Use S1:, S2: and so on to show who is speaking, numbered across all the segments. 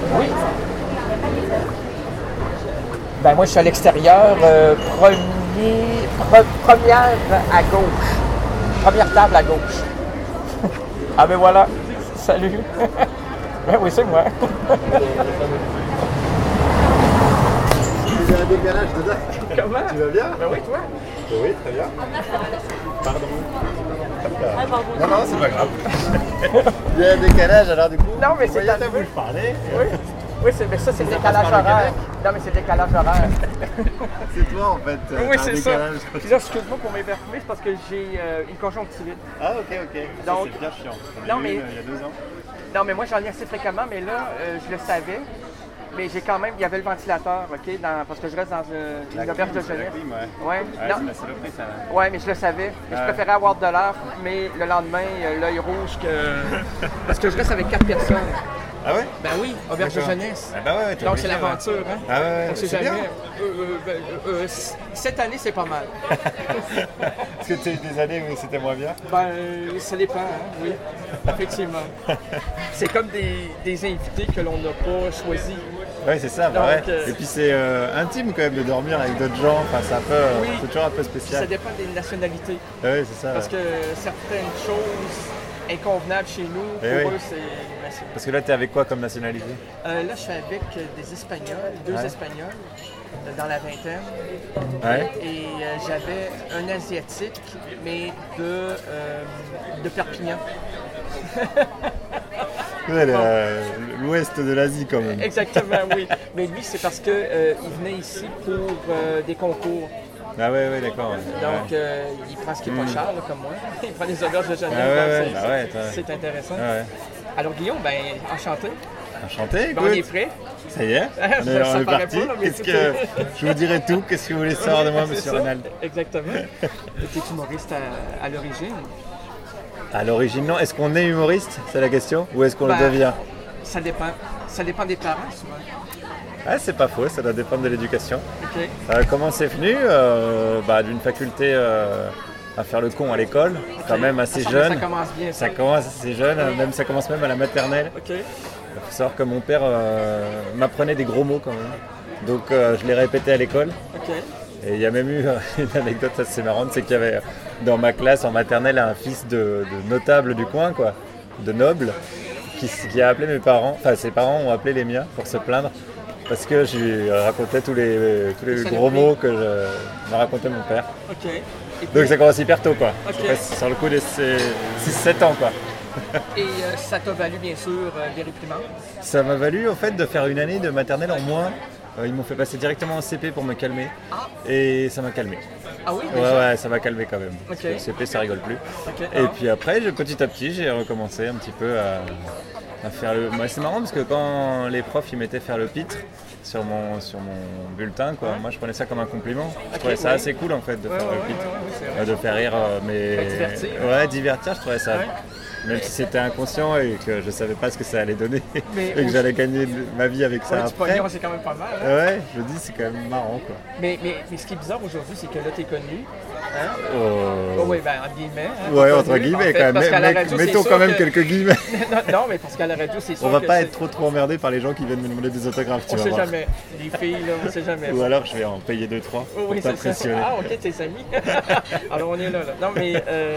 S1: Oui. Ben moi, je suis à l'extérieur, première à gauche. Première table à gauche. Ah ben voilà. Salut. Ben oui, c'est moi.
S2: Il y a un décalage dedans.
S1: Comment?
S2: Tu vas bien?
S1: Ben oui, toi?
S2: Oui, très bien. Pardon. Non, non, c'est pas grave. Il y a un décalage, alors du coup.
S1: Non, mais c'est
S2: à
S1: arrivé.
S2: vous le parler.
S1: Oui. Oui, mais ça, c'est le décalage
S2: passe par le
S1: horaire.
S2: Québec?
S1: Non, mais c'est le décalage horaire.
S2: C'est toi en fait.
S1: Oui,
S2: t'as un
S1: c'est ça.
S2: décalage.
S1: Puis là, excuse-moi pour m'évertumer, c'est parce que j'ai une conjonctivite.
S2: Ah, ok, ok. Ça,
S1: Donc-
S2: c'est bien chiant.
S1: Non,
S2: J'en ai
S1: mais-
S2: eu, il y a 2 ans.
S1: Non, mais moi, j'en ai assez fréquemment, mais là, je le savais. Mais j'ai quand même, il y avait le ventilateur, OK, parce que je reste dans une auberge de jeunesse.
S2: clim, ouais.
S1: Ouais,
S2: Ouais,
S1: non.
S2: c'est la saloperie, ça.
S1: Ouais, mais je le savais. Mais je
S2: Ouais.
S1: préférais avoir de l'air, mais le lendemain, l'œil rouge que. Parce que je reste avec 4 personnes.
S2: Ah ouais?
S1: Ben oui, auberge de
S2: D'accord.
S1: jeunesse.
S2: Ah bah ouais, t'es
S1: Donc c'est
S2: obligé, ouais.
S1: l'aventure, hein?
S2: Ah ouais,
S1: On sait
S2: c'est
S1: jamais.
S2: bien.
S1: Cette année, c'est pas mal.
S2: Parce que tu as eu des années où c'était moins bien.
S1: Ben, ça dépend, hein? Oui, effectivement. C'est comme des invités que l'on n'a pas choisis.
S2: Ouais, c'est ça, bah
S1: Donc,
S2: ouais. Et puis c'est intime quand même de dormir avec d'autres gens. Enfin, c'est un peu,
S1: Oui.
S2: c'est toujours un peu
S1: Ça
S2: spécial.
S1: dépend des nationalités.
S2: Ouais, c'est ça.
S1: Parce
S2: ouais.
S1: que certaines choses inconvenables chez nous, pour
S2: Eh oui.
S1: eux, c'est.
S2: Parce que là, t'es avec quoi comme nationalité?
S1: Là, je suis avec des Espagnols, 2
S2: Ouais.
S1: Espagnols, dans la vingtaine.
S2: Ouais.
S1: Et j'avais un Asiatique, mais de Perpignan.
S2: Ouais, l'ouest de l'Asie quand même.
S1: Exactement, oui. Mais lui, c'est parce qu'il venait ici pour des concours.
S2: Ah ouais, ouais, d'accord. Ouais.
S1: Donc, il prend ce qui n'est pas cher, là, comme moi. Il prend les auberges de jeunesse.
S2: Ah ouais,
S1: donc
S2: ouais, bah ouais, toi.
S1: c'est intéressant.
S2: Ah ouais.
S1: Alors, Guillaume, ben, enchanté.
S2: Enchanté,
S1: Ben, on est
S2: écoute.
S1: prêt.
S2: Ça y est,
S1: Ça
S2: on est
S1: paraît
S2: parti.
S1: pas, là, mais
S2: Qu'est-ce que je vous dirai tout? Qu'est-ce que vous voulez savoir de moi,
S1: C'est
S2: monsieur
S1: ça,
S2: Ronald?
S1: Exactement. Tu es humoriste à l'origine.
S2: À l'origine, non. Est-ce qu'on est humoriste? C'est la question. Ou est-ce qu'on
S1: Ben,
S2: le devient?
S1: Ça dépend. Ça dépend des parents, souvent.
S2: Ah, c'est pas faux, ça doit dépendre de l'éducation.
S1: OK.
S2: Comment c'est venu? D'une faculté à faire le con à l'école, quand même assez
S1: Ça
S2: jeune.
S1: commence bien, ça.
S2: Ça commence assez jeune, même ça commence même à la maternelle.
S1: OK.
S2: Il faut savoir que mon père m'apprenait des gros mots quand même. Donc je les répétais à l'école.
S1: OK.
S2: Et il y a même eu une anecdote assez marrante, c'est qu'il y avait dans ma classe en maternelle un fils de notable du coin, quoi, de noble, qui a appelé mes parents, enfin ses parents ont appelé les miens pour se plaindre parce que je lui racontais tous les gros mots que me racontait mon père.
S1: OK. Et puis,
S2: Donc ça commence hyper tôt, quoi.
S1: Ok.
S2: Je sais pas si sur le coup de 6-7 ans, quoi.
S1: ça t'a valu, bien sûr, des réprimandes.
S2: Ça m'a valu en fait de faire une année de maternelle en moins. Ils m'ont fait passer directement en CP pour me calmer.
S1: Ah.
S2: Et ça m'a calmé.
S1: Ah oui,
S2: Ouais,
S1: déjà?
S2: ouais, ça m'a calmé quand même. Parce
S1: Ok.
S2: que le CP, ça rigole plus.
S1: OK.
S2: Et puis après, petit à petit, j'ai recommencé un petit peu à faire le. Moi, c'est marrant parce que quand les profs ils mettaient faire le pitre sur mon bulletin, quoi, moi je prenais ça comme un compliment. Je trouvais ça
S1: ouais.
S2: assez cool en fait de
S1: Ouais,
S2: faire
S1: ouais,
S2: le pitre.
S1: ouais, c'est vrai.
S2: De faire rire, mais.
S1: divertir.
S2: Ouais, divertir, je trouvais ça.
S1: Ouais.
S2: Même si c'était inconscient et que je savais pas ce que ça allait donner
S1: Mais
S2: et que
S1: aussi-
S2: j'allais gagner ma vie avec ça
S1: Ouais, du
S2: après.
S1: pognon, c'est quand même pas mal. Hein?
S2: Ouais, je me dis c'est quand même marrant, quoi.
S1: Mais ce qui est bizarre aujourd'hui, c'est que là, t'es connu. Hein?
S2: Oh.
S1: Oh, oui, ben, entre guillemets. Hein,
S2: Ouais,
S1: t'es
S2: entre
S1: connu.
S2: guillemets
S1: En fait,
S2: quand
S1: parce qu'à la
S2: même.
S1: radio, c'est
S2: Mettons
S1: sûr
S2: quand même
S1: que-
S2: quelques guillemets.
S1: non, mais parce qu'à la radio, c'est sûr
S2: On va
S1: que
S2: pas
S1: c'est-
S2: être trop emmerdé par les gens qui viennent me demander des autographes, tu
S1: On
S2: vas
S1: sait
S2: voir.
S1: jamais. Les filles, là, on sait jamais.
S2: Ou alors je vais en payer 2-3
S1: Oh,
S2: pour
S1: oui, c'est ça.
S2: t'impressionner.
S1: Ah, ok, tes amis. Alors, on est là. Non, mais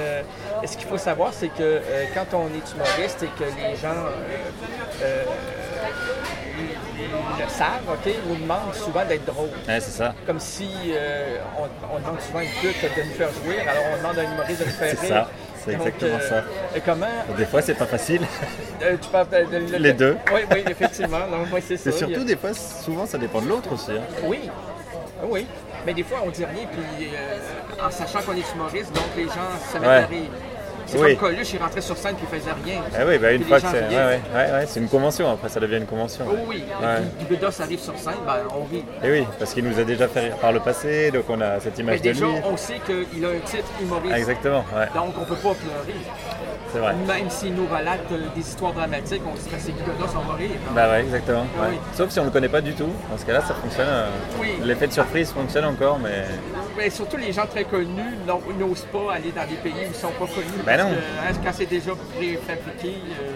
S1: ce qu'il faut savoir, c'est que quand on est humoriste et que les gens le savent, ok, nous demandent souvent d'être drôle.
S2: Ouais, c'est ça.
S1: Comme si on demande souvent à une pute de nous faire jouir, alors on demande à un humoriste de nous faire
S2: C'est
S1: rire.
S2: ça, c'est
S1: Donc,
S2: exactement ça.
S1: Et comment
S2: Des fois c'est pas facile.
S1: tu parles de-
S2: Les deux.
S1: Oui, oui, effectivement. Donc, oui, c'est ça.
S2: Et
S1: Il y a-
S2: surtout des fois, souvent ça dépend de l'autre aussi. Hein.
S1: Oui, oui. Mais des fois, on dit rien, puis en sachant qu'on est humoriste, donc les gens se mettent
S2: Ouais.
S1: à rire. C'est
S2: Oui.
S1: comme Coluche, il rentrait sur scène puis il faisait rien.
S2: Ah oui, bah une
S1: Puis
S2: fois
S1: les
S2: que
S1: gens
S2: c'est.
S1: riaient.
S2: Ouais, c'est une convention, après ça devient une convention.
S1: Oh oui,
S2: Ouais.
S1: puis Bedos arrive sur scène, ben, on rit.
S2: Et oui, parce qu'il nous a déjà fait rire par le passé, donc on a cette
S1: Mais
S2: image de
S1: déjà,
S2: lui.
S1: on sait qu'il a un titre humoriste.
S2: Ah, exactement, ouais,
S1: Donc, on ne peut pas pleurer.
S2: c'est vrai.
S1: Même s'il nous relate des histoires dramatiques, on se dit que c'est Guy Bedos, on va rire.
S2: Bah ouais, exactement.
S1: Ah
S2: ouais.
S1: oui.
S2: Sauf si on ne le connaît pas du tout. Dans ce cas-là, ça fonctionne.
S1: Oui.
S2: L'effet de surprise fonctionne encore, mais.
S1: Mais surtout, les gens très connus n'osent pas aller dans des pays où ils ne sont pas connus.
S2: Ben
S1: parce
S2: non.
S1: que, hein, quand c'est déjà préfabriqué,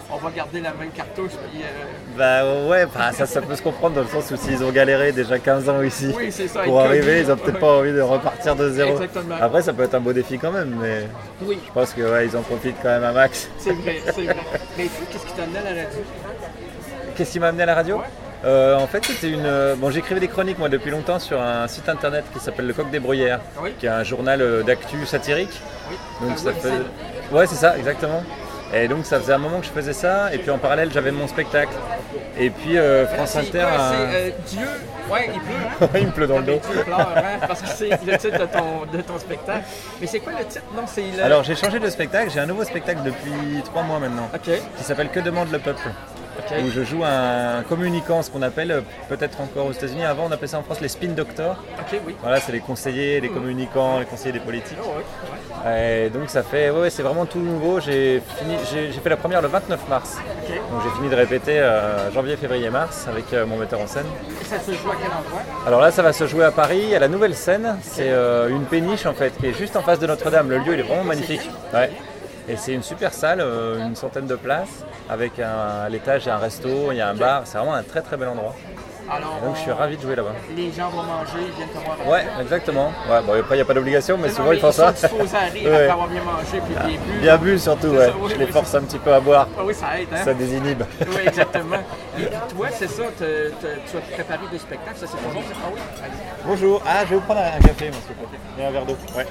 S1: on va garder la même cartouche. Puis,
S2: Bah ouais, bah, ça peut se comprendre dans le sens où s'ils ont galéré déjà 15 ans ici
S1: oui, c'est ça,
S2: pour arriver, ils ont peut-être pas envie de repartir de zéro.
S1: Exactement.
S2: Après, ça peut être un beau défi quand même, mais
S1: Oui,
S2: je pense que ouais, ils en profitent quand même un max.
S1: c'est vrai. Mais toi, qu'est-ce qui t'a amené à la radio?
S2: Qu'est-ce qui m'a amené à la radio?
S1: Ouais.
S2: En fait, c'était Bon, j'écrivais des chroniques moi depuis longtemps sur un site internet qui s'appelle Le Coq des Bruyères,
S1: Oui.
S2: qui est un journal d'actu satirique.
S1: Oui.
S2: Donc
S1: Ah, oui,
S2: Ouais, c'est ça, exactement. Et donc ça faisait un moment que je faisais ça, et puis en parallèle j'avais mon spectacle. Et puis France Inter.
S1: Dieu, ouais, il pleut.
S2: Il me pleut dans le dos.
S1: Dieu pleure, hein, parce que c'est le titre de ton spectacle. Mais c'est quoi le titre? Non, c'est le...
S2: Alors j'ai changé de spectacle, j'ai un nouveau spectacle depuis 3 mois maintenant,
S1: Ok.
S2: qui s'appelle Que demande le peuple,
S1: Ok.
S2: où je joue un communicant, ce qu'on appelle peut-être encore aux États-Unis. Avant on appelait ça en France les spin doctors.
S1: Ok, oui.
S2: Voilà, c'est les conseillers, les communicants, les conseillers des politiques.
S1: Oh, ouais.
S2: Et donc ça fait, ouais, c'est vraiment tout nouveau. J'ai fait la première le 29 mars.
S1: Ok.
S2: Donc j'ai fini de répéter janvier, février, mars avec mon metteur en scène.
S1: Et ça se joue à quel endroit?
S2: Alors là, ça va se jouer à Paris, à la nouvelle scène. C'est une péniche en fait, qui est juste en face de Notre-Dame. Le lieu, il est vraiment magnifique. Ouais. Et c'est une super salle, une centaine de places, avec à l'étage, il y a un resto, il y a un bar. C'est vraiment un très très bel endroit.
S1: Alors,
S2: Et donc je suis ravi de jouer là-bas.
S1: les gens vont manger, ils viennent te voir.
S2: Ouais, exactement. Ouais, bon, après, il n'y a pas d'obligation, mais souvent ils font ça.
S1: Ils sont disposés à rire
S2: Ouais.
S1: après avoir bien mangé puis bien bu.
S2: Bien bu surtout,
S1: C'est
S2: ouais.
S1: ça, oui,
S2: Je les
S1: oui,
S2: force
S1: c'est
S2: un petit peu à boire.
S1: Ah oui, ça aide, hein?
S2: Ça désinhibe.
S1: Oui, exactement. Et puis toi, c'est ça, tu as préparé des spectacles, ça c'est ton nom? Ah oui? Allez.
S2: Bonjour. Ah, je vais vous prendre un café, monsieur. Et un verre d'eau. Ouais.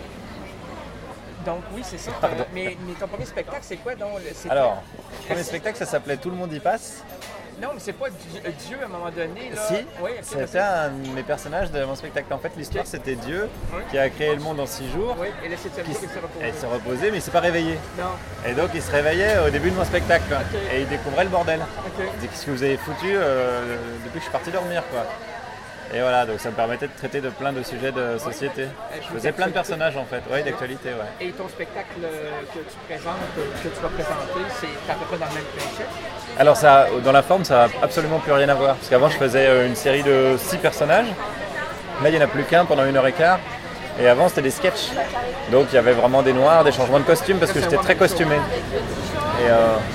S1: Donc oui, c'est ça. Mais ton premier spectacle, c'est quoi donc?
S2: Alors, le premier spectacle, ça s'appelait Tout le monde y passe.
S1: Non, mais c'est pas Dieu à un moment donné. Là.
S2: Si,
S1: Oui,
S2: c'était un de mes personnages de mon spectacle. En fait, l'histoire, c'était Dieu qui a créé le monde en 6 jours.
S1: Oui, et là, c'est il s'est reposé.
S2: Il s'est reposé, mais il s'est pas réveillé.
S1: Non.
S2: Et donc, il se réveillait au début de mon spectacle.
S1: Ok.
S2: Et il découvrait le bordel.
S1: Ok.
S2: Il disait, qu'est-ce que vous avez foutu depuis que je suis parti dormir, quoi. Et voilà, donc ça me permettait de traiter de plein de sujets de société. Je faisais plein de personnages en fait, d'actualité, ouais.
S1: Et ton spectacle que tu présentes, que tu vas présenter, c'est à peu près dans le même principe?
S2: Alors ça, dans la forme, ça n'a absolument plus rien à voir. Parce qu'avant, je faisais une série de 6 personnages. Là, il n'y en a plus qu'un pendant 1h15. Et avant, c'était des sketchs. Donc il y avait vraiment des noirs, des changements de costumes parce que j'étais très costumé. Et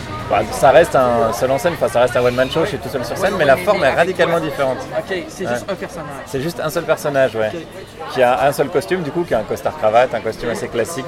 S2: ça reste un seul en scène, enfin ça reste un one-man show, je suis tout seul sur scène, mais la forme est radicalement différente.
S1: Ok, c'est juste un personnage.
S2: C'est juste un seul personnage, ouais. Qui a un seul costume, du coup, qui a un costard-cravate, un costume assez classique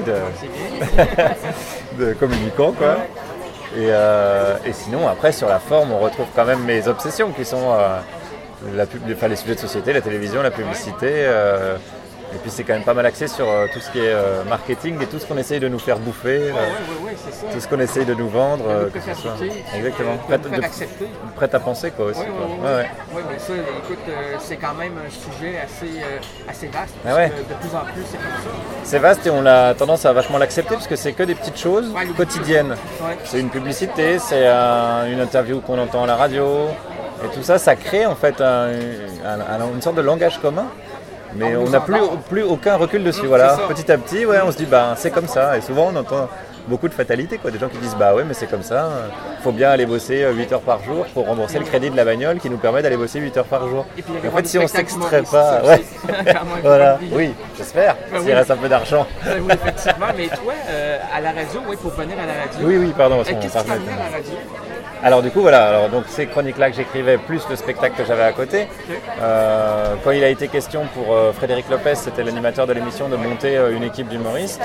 S2: de communicant, quoi. Et sinon, après, sur la forme, on retrouve quand même mes obsessions qui sont les sujets de société, la télévision, la publicité. Et puis c'est quand même pas mal axé sur tout ce qui est marketing et tout ce qu'on essaye de nous faire bouffer,
S1: Oui, c'est ça.
S2: tout ce qu'on essaye de nous vendre.
S1: De faire goûter,
S2: Exactement.
S1: de faire accepter.
S2: Prête à penser, quoi, aussi.
S1: Oui, mais ça, écoute, c'est quand même un sujet assez vaste.
S2: Ah ouais.
S1: De plus en plus, c'est comme ça.
S2: C'est vaste et on a tendance à vachement l'accepter parce que c'est que des petites choses quotidiennes.
S1: Ouais.
S2: C'est une publicité, c'est une interview qu'on entend à la radio. Et tout ça, ça crée en fait une sorte de langage commun. Mais on n'a plus aucun recul dessus. Voilà. Petit à petit, on se dit c'est comme ça. Et souvent on entend beaucoup de fatalité, quoi. Des gens qui disent mais c'est comme ça, il faut bien aller bosser 8 heures par jour pour rembourser le crédit de la bagnole qui nous permet d'aller bosser 8 heures par jour.
S1: Et puis,
S2: en fait, si on s'extrait pas,
S1: voilà.
S2: Oui, j'espère, s'il reste un peu d'argent.
S1: Oui, effectivement, mais toi, à la radio, pour venir à la radio.
S2: Oui, pardon.
S1: Qu'est-ce qui t'a amené à la radio?
S2: Alors du coup donc ces chroniques-là que j'écrivais, plus le spectacle que j'avais à côté, quand il a été question pour Frédéric Lopez, c'était l'animateur de l'émission, de monter une équipe d'humoristes,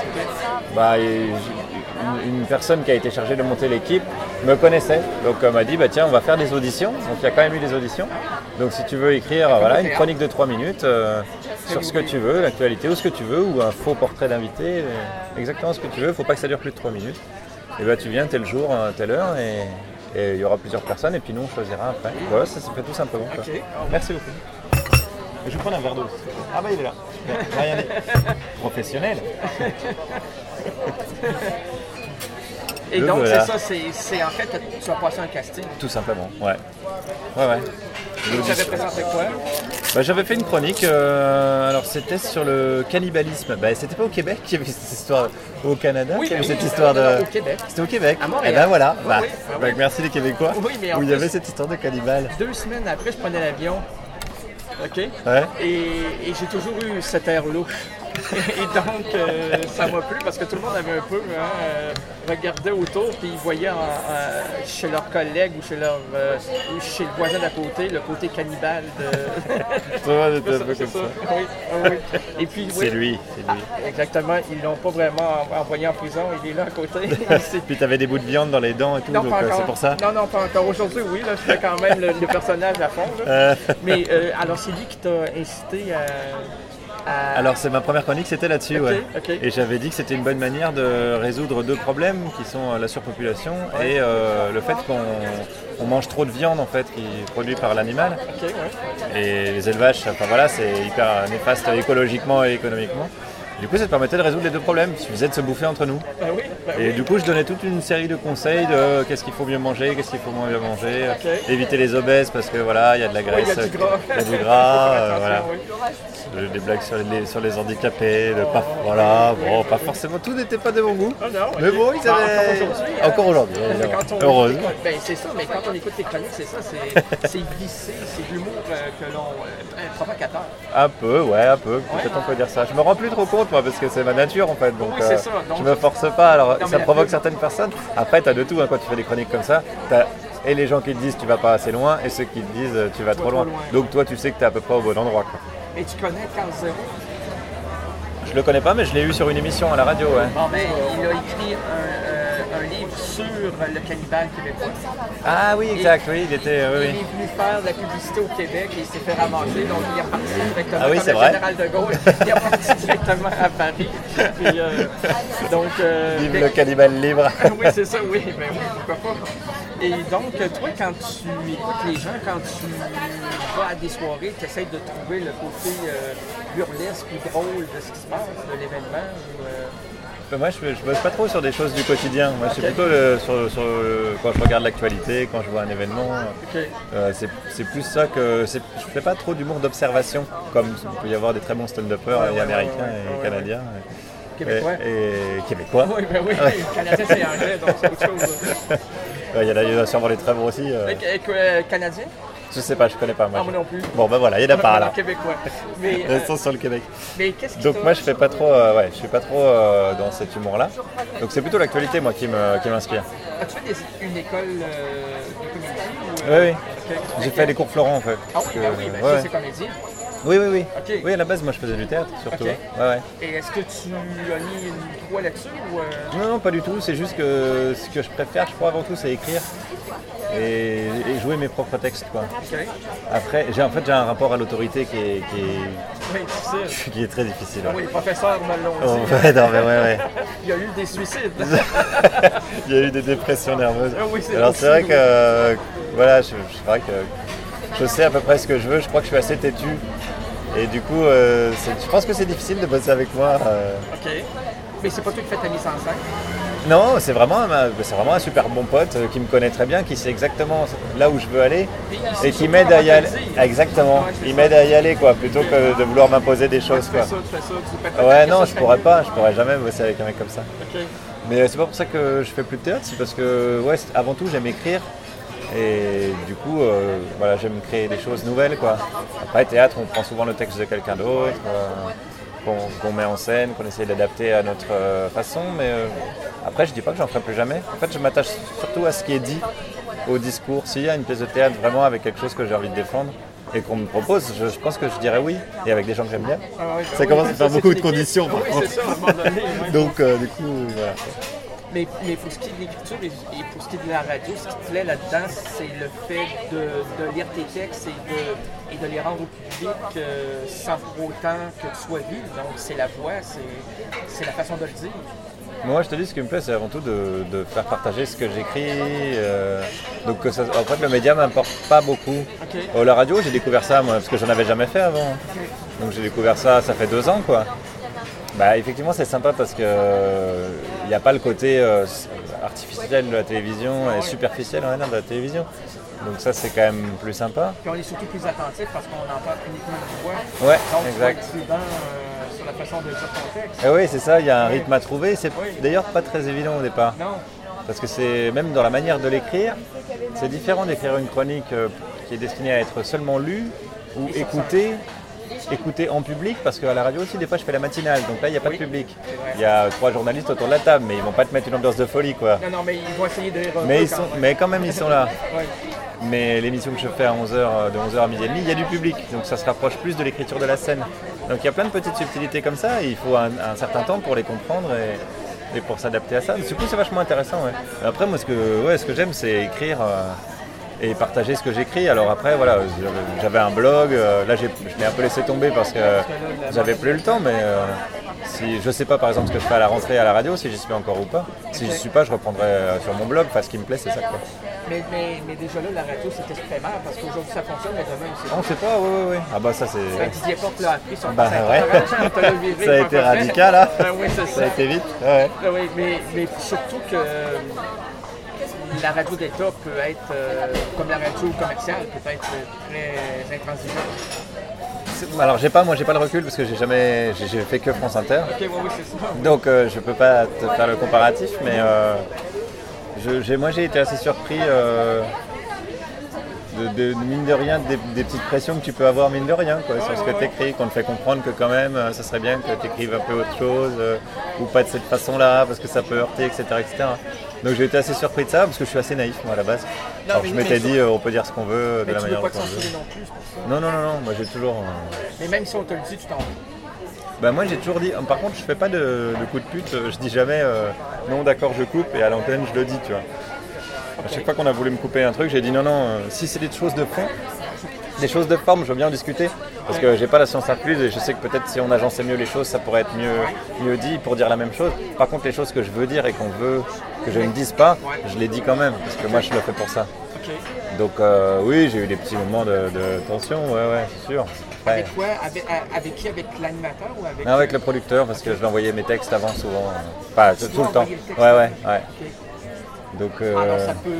S2: une personne qui a été chargée de monter l'équipe me connaissait, donc m'a dit tiens, on va faire des auditions, donc il y a quand même eu des auditions, donc si tu veux écrire une chronique de 3 minutes sur ce que tu veux, l'actualité ou ce que tu veux, ou un faux portrait d'invité, exactement ce que tu veux, il ne faut pas que ça dure plus de 3 minutes, et tu viens tel jour, telle heure, et il y aura plusieurs personnes et puis nous on choisira après. Voilà, ça se fait tout simplement.
S1: Okay.
S2: Merci beaucoup. Je vais prendre un verre d'eau. Ah il est là. Rien dit. Professionnel.
S1: Et donc voilà. C'est ça, c'est en fait tu vas passer un casting.
S2: Tout simplement, ouais.
S1: Et tu avais présenté quoi?
S2: J'avais fait une chronique, alors c'était sur le cannibalisme. C'était pas au Québec qu'il y avait cette histoire, au Canada qu'il y avait cette histoire de...
S1: Au Québec.
S2: C'était au Québec.
S1: À Montréal.
S2: Et voilà.
S1: Oui.
S2: Merci les Québécois.
S1: Oui, mais
S2: où il y avait cette histoire de cannibale.
S1: 2 semaines après, je prenais l'avion. OK?
S2: Ouais.
S1: Et j'ai toujours eu cet air louche. Et donc, ça m'a plu parce que tout le monde avait un peu regardé autour puis ils voyaient chez leurs collègues ou ou chez le voisin d'à côté le côté cannibale de...
S2: Tout le monde était un peu comme ça.
S1: Oui, oui. Et puis,
S2: C'est lui.
S1: Exactement, ils l'ont pas vraiment envoyé en prison, il est là à côté.
S2: Puis t'avais des bouts de viande dans les dents et tout,
S1: non,
S2: donc
S1: pas encore.
S2: c'est pour ça?
S1: Non, pas encore. Aujourd'hui, oui, là, je fais quand même le personnage à fond. Là. Mais alors, c'est lui qui t'a incité à...
S2: Alors c'est ma première chronique, c'était là-dessus, ouais.
S1: Okay.
S2: Et j'avais dit que c'était une bonne manière de résoudre deux problèmes qui sont la surpopulation et le fait qu'on mange trop de viande en fait qui est produite par l'animal.
S1: Okay, ouais.
S2: Et les élevages, enfin voilà, c'est hyper néfaste écologiquement et économiquement. Du coup, ça te permettait de résoudre les deux problèmes. Il suffisait de se bouffer entre nous. Et du coup, je donnais toute une série de conseils de qu'est-ce qu'il faut mieux manger, qu'est-ce qu'il faut moins bien manger, éviter les obèses parce que voilà, il y a de la graisse,
S1: il y a
S2: du gras, voilà. Des blagues sur les handicapés, pas forcément, tout n'était pas de bon goût. Mais bon, ils avaient... Encore aujourd'hui, heureusement.
S1: C'est ça, mais quand on écoute tes chroniques, c'est ça, c'est vissé, c'est de l'humour que l'on... provocateur.
S2: Un peu, peut-être on peut dire ça. Je me rends plus trop compte, moi, parce que c'est ma nature, en fait, donc je me force pas, alors ça provoque certaines personnes. Après, t'as de tout, quand tu fais des chroniques comme ça, et les gens qui te disent tu vas pas assez loin, et ceux qui te disent tu vas trop loin. Donc toi, tu sais que t'es à peu près au bon endroit, quoi.
S1: Et tu connais Carl Zero?
S2: Je le connais pas, mais je l'ai eu sur une émission à la radio, ouais.
S1: Bon, ben, il a écrit un livre sur le cannibale québécois.
S2: Ah oui, exact, il était...
S1: Il est venu faire de la publicité au Québec et il s'est fait ramasser, donc il est reparti directement
S2: comme le
S1: général de Gaulle. Il est reparti directement à Paris.
S2: Vive le cannibale libre.
S1: Oui, c'est ça, oui, pourquoi pas. Et donc, toi, quand tu écoutes les gens, quand tu vas à des soirées, tu essaies de trouver le côté burlesque ou drôle de ce qui se passe, de l'événement
S2: Moi, je bosse pas trop sur des choses du quotidien. Moi, c'est plutôt quand je regarde l'actualité, quand je vois un événement. C'est plus ça que... Je fais pas trop d'humour d'observation, comme il peut y avoir des très bons stand-uppers américains et canadiens.
S1: Québécois.
S2: Et québécois.
S1: Oui, Canadien, c'est anglais, donc c'est autre chose.
S2: Il y en a sûrement des très bons aussi.
S1: Canadien?
S2: Je sais pas, je connais pas.
S1: Moi non plus.
S2: Bon, ben voilà, il y en a pas là.
S1: Québécois.
S2: Restons sur le Québec.
S1: Mais qu'est-ce
S2: donc moi, je fais pas trop, je suis pas trop dans cet humour-là. Donc c'est plutôt l'actualité, moi, qui m'inspire.
S1: As-tu fait une école de comédie?
S2: Oui. J'ai fait les cours Florent, en fait.
S1: Ah oui, ça c'est comédie.
S2: Oui.
S1: Okay.
S2: Oui, à la base, moi, je faisais du théâtre, surtout.
S1: Okay.
S2: Ouais.
S1: Et est-ce que tu as mis une croix là-dessus ou
S2: Non, pas du tout. C'est juste que ce que je préfère, je crois, avant tout, c'est écrire et jouer mes propres textes, quoi.
S1: Okay.
S2: Après, j'ai un rapport à l'autorité qui est très difficile.
S1: Oui, les professeurs me l'ont dit.
S2: Ouais.
S1: Il y a eu des suicides.
S2: Il y a eu des dépressions nerveuses.
S1: Oui,
S2: alors c'est vrai que je sais à peu près ce que je veux. Je crois que je suis assez têtu. Et du coup, je pense que c'est difficile de bosser avec moi.
S1: Ok. Mais c'est pas toi qui fais ta mise en scène?
S2: Non, c'est vraiment un super bon pote qui me connaît très bien, qui sait exactement là où je veux aller et qui m'aide à y aller. Exactement. Il m'aide à y aller, quoi, plutôt que de vouloir m'imposer des choses.
S1: Tu fais ça.
S2: Ouais, non, je pourrais jamais bosser avec un mec comme ça.
S1: Okay.
S2: Mais c'est pas pour ça que je fais plus de théâtre, c'est parce que avant tout j'aime écrire. Et du coup, j'aime créer des choses nouvelles, quoi. Après, théâtre, on prend souvent le texte de quelqu'un d'autre, qu'on met en scène, qu'on essaie d'adapter à notre façon. Mais après, je dis pas que j'en ferai plus jamais. En fait, je m'attache surtout à ce qui est dit, au discours. S'il y a une pièce de théâtre vraiment avec quelque chose que j'ai envie de défendre et qu'on me propose, je pense que je dirais oui. Et avec des gens que j'aime bien. Ça commence à faire beaucoup de conditions, par contre.
S1: C'est ça, à un moment donné.
S2: Donc, du coup, voilà.
S1: Mais pour ce qui est de l'écriture et pour ce qui est de la radio, ce qui te plaît là-dedans, c'est le fait de lire tes textes et de les rendre au public sans pour autant que tu sois vu. Donc c'est la voix, c'est la façon de le dire.
S2: Moi, je te dis, ce qui me plaît, c'est avant tout de faire partager ce que j'écris. Donc, en fait, le média m'importe pas beaucoup. Okay. La radio, j'ai découvert ça, moi, parce que j'en avais jamais fait avant. Okay. Donc, j'ai découvert ça fait 2 ans, quoi. Effectivement, c'est sympa parce que il n'y a pas le côté artificiel de la télévision et superficiel de la télévision. Donc ça, c'est quand même plus sympa.
S1: Puis on est surtout plus attentif parce qu'on entend uniquement une voix.
S2: Ouais,
S1: donc,
S2: exact.
S1: Tu vas être sur la façon de dire ton texte.
S2: Et oui, c'est ça, il y a un rythme à trouver. C'est d'ailleurs pas très évident au départ.
S1: Non.
S2: Parce que c'est même dans la manière de l'écrire, c'est différent d'écrire une chronique qui est destinée à être seulement lue ou écoutée écouter en public, parce qu'à la radio aussi, des fois, je fais la matinale, donc là, il n'y a pas de public.
S1: c'est vrai.
S2: Il y a 3 journalistes autour de la table, mais ils vont pas te mettre une ambiance de folie, quoi.
S1: Non, mais ils vont essayer de rire un
S2: Mais,
S1: peu
S2: mais quand même, ils sont là.
S1: Ouais.
S2: Mais l'émission que je fais à 11h, de 11h à midi et demi, il y a du public, donc ça se rapproche plus de l'écriture de la scène. Donc il y a plein de petites subtilités comme ça, et il faut un certain temps pour les comprendre et pour s'adapter à ça. Du coup, c'est vachement intéressant. Ouais. Après, moi, ce que j'aime, c'est écrire et partager ce que j'écris. Alors après, voilà, j'avais un blog, là, je l'ai un peu laissé tomber parce que j'avais plus le temps, mais si je sais pas, par exemple, ce que je fais à la rentrée à la radio, si j'y suis encore ou pas. Si j'y suis pas, je reprendrai sur mon blog, parce qu'il me plaît, c'est ça, quoi.
S1: Mais déjà là, la radio, c'est éphémère parce qu'aujourd'hui ça fonctionne, mais demain, c'est.
S2: On sait pas, oui. Ah bah ça, c'est...
S1: Didier Porte l'a appris sur
S2: Bah ouais, ça a été radical, là.
S1: Oui, c'est
S2: Ça a été vite, ouais.
S1: Oui, mais surtout que la radio d'État peut être, comme la radio commerciale, peut être très intransigeante.
S2: Alors moi j'ai pas le recul parce que j'ai fait que France Inter.
S1: Ok, oui, c'est ça.
S2: Donc je peux pas te faire le comparatif, mais moi j'ai été assez surpris de mine de rien des petites pressions que tu peux avoir mine de rien quoi, sur ce que tu écris, qu'on te fait comprendre que quand même ça serait bien que tu écrives un peu autre chose ou pas de cette façon-là parce que ça peut heurter, etc. Donc j'ai été assez surpris de ça parce que je suis assez naïf moi à la base. Alors je m'étais dit on peut dire ce qu'on veut de la manière dont on veut.
S1: Mais tu veux pas te censurer non plus, c'est pour ça.
S2: Non, moi j'ai toujours...
S1: Mais même si on te le dit, tu t'en vas.
S2: Bah moi j'ai toujours dit, par contre je fais pas de coup de pute, je dis jamais non d'accord je coupe et à l'antenne je le dis tu vois. À chaque fois qu'on a voulu me couper un truc, j'ai dit non, si c'est des choses de fond, des choses de forme, je veux bien en discuter. Parce que j'ai pas la science infuse et je sais que peut-être si on agençait mieux les choses, ça pourrait être mieux dit pour dire la même chose. Par contre, les choses que je veux dire et qu'on veut que je ne dise pas, je les dis quand même, parce que moi je le fais pour ça. Donc oui, j'ai eu des petits moments de tension, ouais, c'est sûr. Ouais.
S1: Avec quoi? Avec qui? Avec l'animateur ou avec...
S2: Non, avec le producteur, parce que je lui envoyais mes textes avant souvent. Enfin, tout le temps. Ouais. Donc,
S1: alors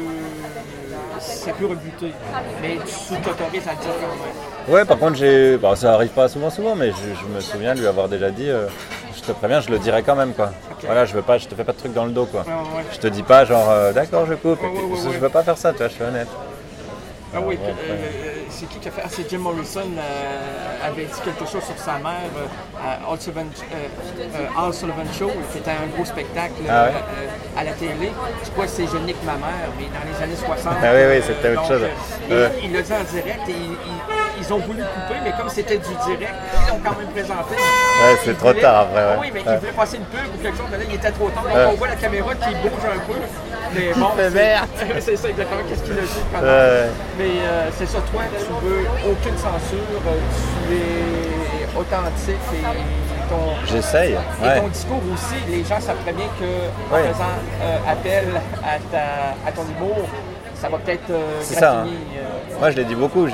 S1: ça peut rebuter, mais tu t'autorises à le dire quand même.
S2: Ouais, par contre, ça arrive pas souvent, mais je me souviens de lui avoir déjà dit, je te préviens, je le dirai quand même, quoi. Okay. Voilà, je te fais pas de trucs dans le dos, quoi. Je te dis pas genre, d'accord, je coupe, je veux pas faire ça, tu vois, je suis honnête.
S1: Ah oui, c'est qui a fait? C'est Jim Morrison avait dit quelque chose sur sa mère à Al Sullivan Show, qui était un gros spectacle à la télé. Je crois que c'est Je nique ma mère, mais dans les années 60.
S2: Ah oui, c'était autre chose.
S1: Il l'a dit en direct et ils ont voulu couper, mais comme c'était du direct, ils l'ont quand même présenté.
S2: Ouais, c'est trop tard après.
S1: Oui, mais il voulait passer une pub ou quelque chose, mais là il était trop tard. Donc on voit la caméra qui bouge un peu. Mais bon, c'est ça exactement qu'est-ce qu'il a dit pendant. Mais c'est ça, toi, tu veux aucune censure, tu es authentique et ton...
S2: J'essaye.
S1: Et ton discours aussi, les gens savent très bien qu'en faisant appel à ton humour, ça va peut-être
S2: c'est ça, hein. Moi je l'ai dit beaucoup,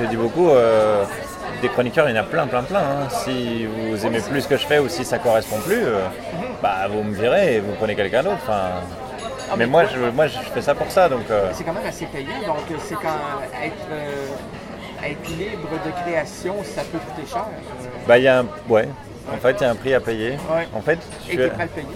S2: des chroniqueurs il y en a plein. Hein. Si vous aimez plus ce que je fais ou si ça correspond plus, bah vous me virez et vous prenez quelqu'un d'autre. Enfin, mais moi je fais ça pour ça donc.
S1: C'est quand même assez payant, donc c'est quand être libre de création, ça peut coûter cher.
S2: Bah il y a en fait il y a un prix à payer.
S1: Ouais.
S2: En fait,
S1: et tu es prêt à le payer?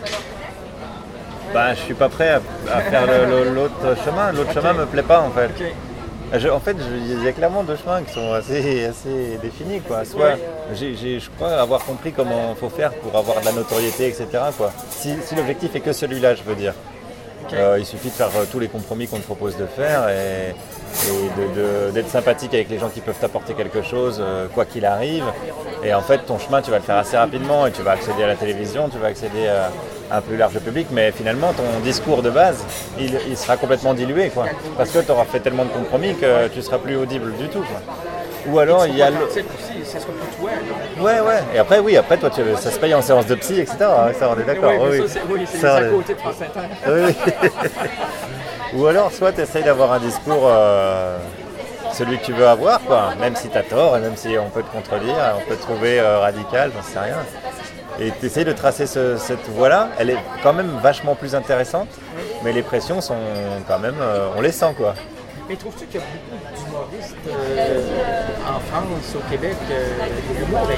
S2: Bah je suis pas prêt à faire l'autre chemin. L'autre chemin me plaît pas en fait. En fait, il y a clairement deux chemins qui sont assez définis, quoi. Soit, je crois avoir compris comment il faut faire pour avoir de la notoriété, etc., quoi. Si l'objectif est que celui-là, je veux dire. Il suffit de faire tous les compromis qu'on te propose de faire et d'être sympathique avec les gens qui peuvent t'apporter quelque chose, quoi qu'il arrive. Et en fait, ton chemin, tu vas le faire assez rapidement et tu vas accéder à la télévision, tu vas accéder à un plus large public, mais finalement, ton discours de base, il sera complètement dilué, quoi. Parce que tu auras fait tellement de compromis que tu ne seras plus audible du tout, quoi. Ou alors, il y a le...
S1: Ça sera plus toi.
S2: Ouais. Et après, toi, ça se paye en séance de psy, etc. Ça, on est d'accord.
S1: C'est les à côté de France Inter.
S2: Oui. Ou alors, soit tu essayes d'avoir un discours, celui que tu veux avoir, quoi. Même si tu as tort, et même si on peut te contredire, on peut te trouver radical, j'en sais rien. Et tu essayes de tracer cette voie-là. Elle est quand même vachement plus intéressante, mais les pressions sont quand même... on les sent, quoi.
S1: Mais trouves-tu qu'il y a beaucoup d'humoristes en France, au Québec, l'humour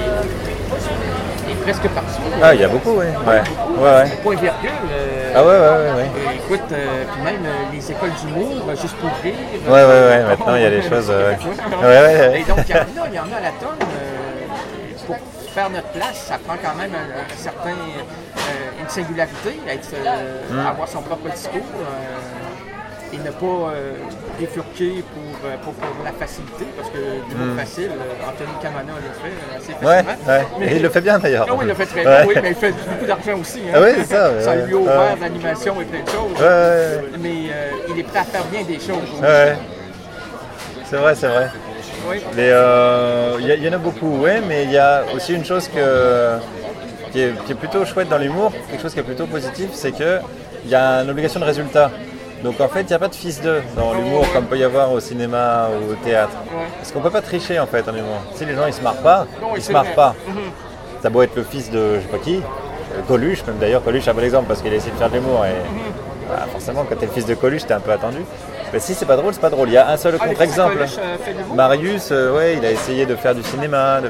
S1: est presque partout?
S2: Ah, il y a beaucoup, oui. Ouais.
S1: Point virgule.
S2: Ouais.
S1: Écoute, puis même les écoles d'humour, juste pour rire.
S2: Ouais. Maintenant, il y a des choses...
S1: Et donc, il y en a à la tonne. pour faire notre place, ça prend quand même un certain, une singularité, avoir son propre discours. Et ne pas bifurquer pour la facilité, parce que l'humour facile, Anthony Camana le fait assez facilement.
S2: Ouais. Mais et il le fait bien d'ailleurs.
S1: Oui, il le fait très bien, oui, mais il fait beaucoup d'argent aussi. Hein.
S2: Ah oui, c'est ça.
S1: Ça lui a ouvert l'animation et plein de choses. Mais il est prêt à faire bien des choses.
S2: Ouais. C'est vrai.
S1: Oui.
S2: Mais il y en a beaucoup, mais il y a aussi une chose qui est plutôt chouette dans l'humour, quelque chose qui est plutôt positif, c'est qu'il y a une obligation de résultat. Donc en fait, il n'y a pas de fils d'eux dans l'humour comme peut y avoir au cinéma ou au théâtre. Parce qu'on ne peut pas tricher en fait en humour. Si les gens ils se marrent pas, ils se marrent pas. Ça doit être le fils de je sais pas qui, Coluche, même d'ailleurs Coluche est un bon exemple parce qu'il a essayé de faire de l'humour et forcément quand t'es le fils de Coluche t'es un peu attendu. Mais si c'est pas drôle, c'est pas drôle. Il y a un seul contre-exemple. Marius, il a essayé de faire du cinéma,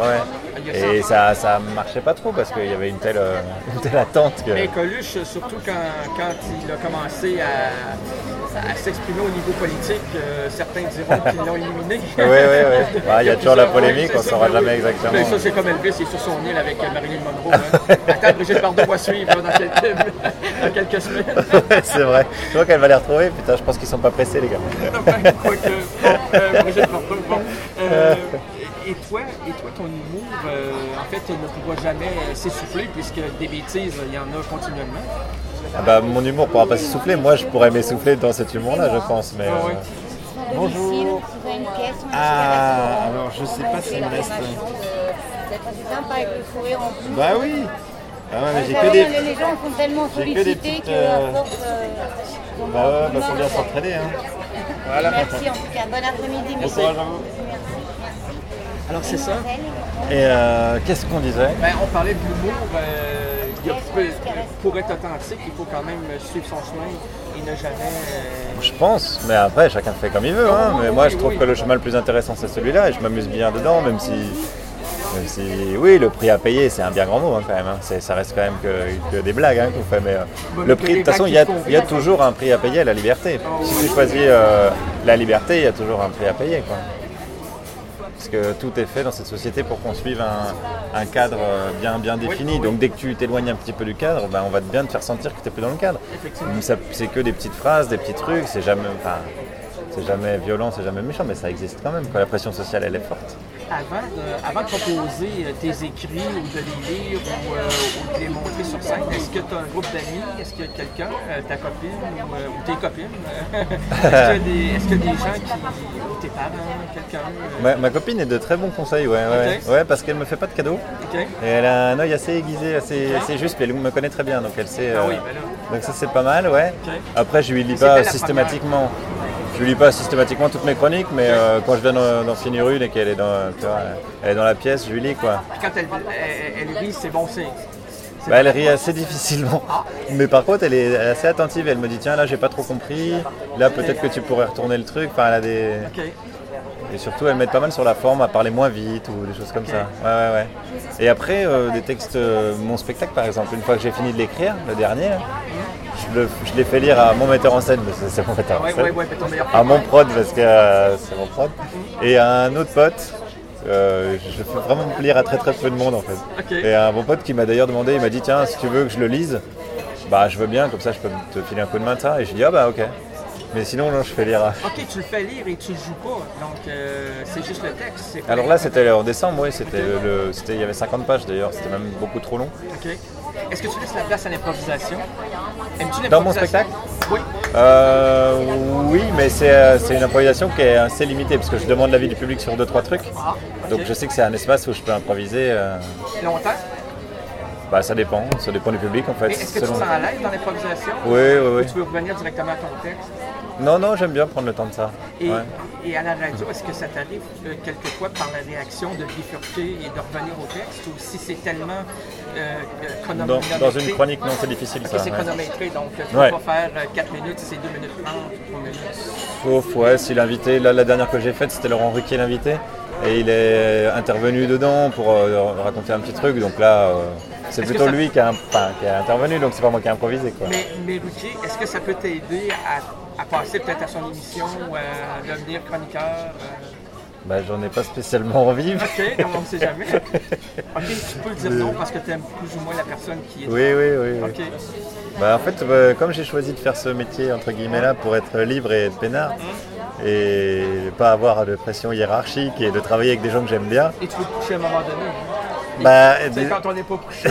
S2: et ça marchait pas trop parce qu'il y avait une telle attente.
S1: Mais Coluche, surtout quand il a commencé à s'exprimer au niveau politique, certains diront qu'ils l'ont éliminé.
S2: Oui. Il y a toujours la polémique, on ne saura jamais exactement.
S1: Mais ça, c'est comme Elvis, il est sur son île avec Marilyn Monroe. Hein. Attends, Brigitte Bardot va suivre dans quelques semaines.
S2: C'est vrai. Je vois qu'elle va les retrouver. Putain, je pense qu'ils sont pas pressés, les gars.
S1: Brigitte Bardot, bon. Et toi, ton humour, en fait, ne pourra jamais s'essouffler puisque des bêtises, il y en a continuellement.
S2: Mon humour ne pourra pas s'essouffler. Moi, je pourrais m'essouffler dans cet humour-là, je pense. Mais,
S3: Bonjour.
S2: Alors je sais pas si il me reste.
S3: C'est sympa avec le sourire en plus.
S2: Bah oui. Mais j'ai
S3: que des... Les gens sont tellement sollicités qu'à force.
S2: Faut bien s'entraîner.
S3: Voilà. Merci en tout cas. Bon après-midi.
S2: Bon courage à vous.
S1: Alors c'est ça.
S2: Et qu'est-ce qu'on disait?
S1: On parlait de l'humour. Pour être authentique, il faut quand même suivre son chemin et ne jamais...
S2: Je pense, mais après chacun fait comme il veut. Mais moi je trouve que le chemin le plus intéressant c'est celui-là et je m'amuse bien dedans, même si oui, le prix à payer c'est un bien grand mot quand même. Ça reste quand même que des blagues qu'on fait. Mais le prix, de toute façon, il y a toujours un prix à payer à la liberté. Si tu choisis la liberté, il y a toujours un prix à payer, quoi. Parce que tout est fait dans cette société pour qu'on suive un cadre bien défini. Donc dès que tu t'éloignes un petit peu du cadre, on va bien te faire sentir que tu n'es plus dans le cadre. C'est que des petites phrases, des petits trucs, c'est jamais violent, c'est jamais méchant, mais ça existe quand même, quand la pression sociale elle est forte.
S1: Avant de proposer tes écrits ou de les lire ou de les montrer sur scène, est-ce que tu as un groupe d'amis? Est-ce qu'il y a quelqu'un, ta copine ou tes copines? Est-ce qu'il y a des gens ou tes parents, quelqu'un?
S2: Ma copine est de très bons conseils, parce qu'elle me fait pas de cadeaux. Et elle a un œil assez aiguisé, assez juste, puis elle me connaît très bien, donc elle sait. Donc ça c'est pas mal, Après je lui lis pas systématiquement. Je lis pas systématiquement toutes mes chroniques, mais quand je viens d'en finir une et qu'elle est dans la pièce, je lui lis, quoi.
S1: Puis quand elle rit, c'est bon signe.
S2: Elle rit assez difficilement, mais par contre elle est assez attentive. Elle me dit tiens là j'ai pas trop compris, là peut-être que tu pourrais retourner le truc. Enfin, elle a des... Et surtout elle m'aide pas mal sur la forme, à parler moins vite ou des choses comme ça. Et après des textes, mon spectacle par exemple, une fois que j'ai fini de l'écrire, le dernier. Je l'ai fait lire à mon metteur en scène, parce que c'est mon metteur en scène. À mon prod, parce que c'est mon prod. Et à un autre pote, je fais vraiment lire à très peu de monde en fait. Et un bon pote qui m'a d'ailleurs demandé, il m'a dit tiens, si tu veux que je le lise, je veux bien, comme ça je peux te filer un coup de main de ça. Et je lui dis ok. Mais sinon, non, je fais lire.
S1: Ok, tu le fais lire et tu le joues pas, donc c'est juste le texte.
S2: Alors là, c'était en décembre, il y avait 50 pages d'ailleurs, c'était même beaucoup trop long.
S1: Ok. Est-ce que tu laisses la place à l'improvisation? Aimes-tu l'improvisation?
S2: Dans mon spectacle?
S1: Oui.
S2: Oui, mais c'est une improvisation qui est assez limitée, parce que je demande l'avis du public sur 2-3 trucs. Donc je sais que c'est un espace où je peux improviser.
S1: Longtemps?
S2: Ça dépend du public en fait.
S1: Et est-ce que tu te sens à l'aise dans l'improvisation?
S2: Oui.
S1: Ou tu veux revenir directement à ton texte?
S2: Non, j'aime bien prendre le temps de ça.
S1: Et à la radio, est-ce que ça t'arrive quelquefois par la réaction de bifurquer et de revenir au texte? Ou si c'est tellement chronométré?
S2: Dans une chronique, non, c'est difficile ça.
S1: C'est chronométré, donc tu ne peux pas faire 4 minutes, c'est 2 minutes 30, 3 minutes.
S2: Sauf, si l'invité, la dernière que j'ai faite, c'était Laurent Ruquier l'invité. Et il est intervenu dedans pour raconter un petit truc, donc là... C'est plutôt lui qui a intervenu, donc c'est pas moi qui ai improvisé, quoi.
S1: Mais Ruquier, est-ce que ça peut t'aider à passer peut-être à son émission ou à devenir chroniqueur?
S2: Bah, j'en ai pas spécialement envie.
S1: Ok, donc on ne sait jamais. Ok, tu peux dire non parce que tu aimes plus ou moins la personne qui est.
S2: Oui.
S1: Ok.
S2: Bah, en fait, comme j'ai choisi de faire ce métier entre guillemets là pour être libre et être peinard et pas avoir de pression hiérarchique et de travailler avec des gens que j'aime bien.
S1: Et tu veux te coucher à un moment donné.
S2: Bah,
S1: Tu sais, quand on n'est pas couché.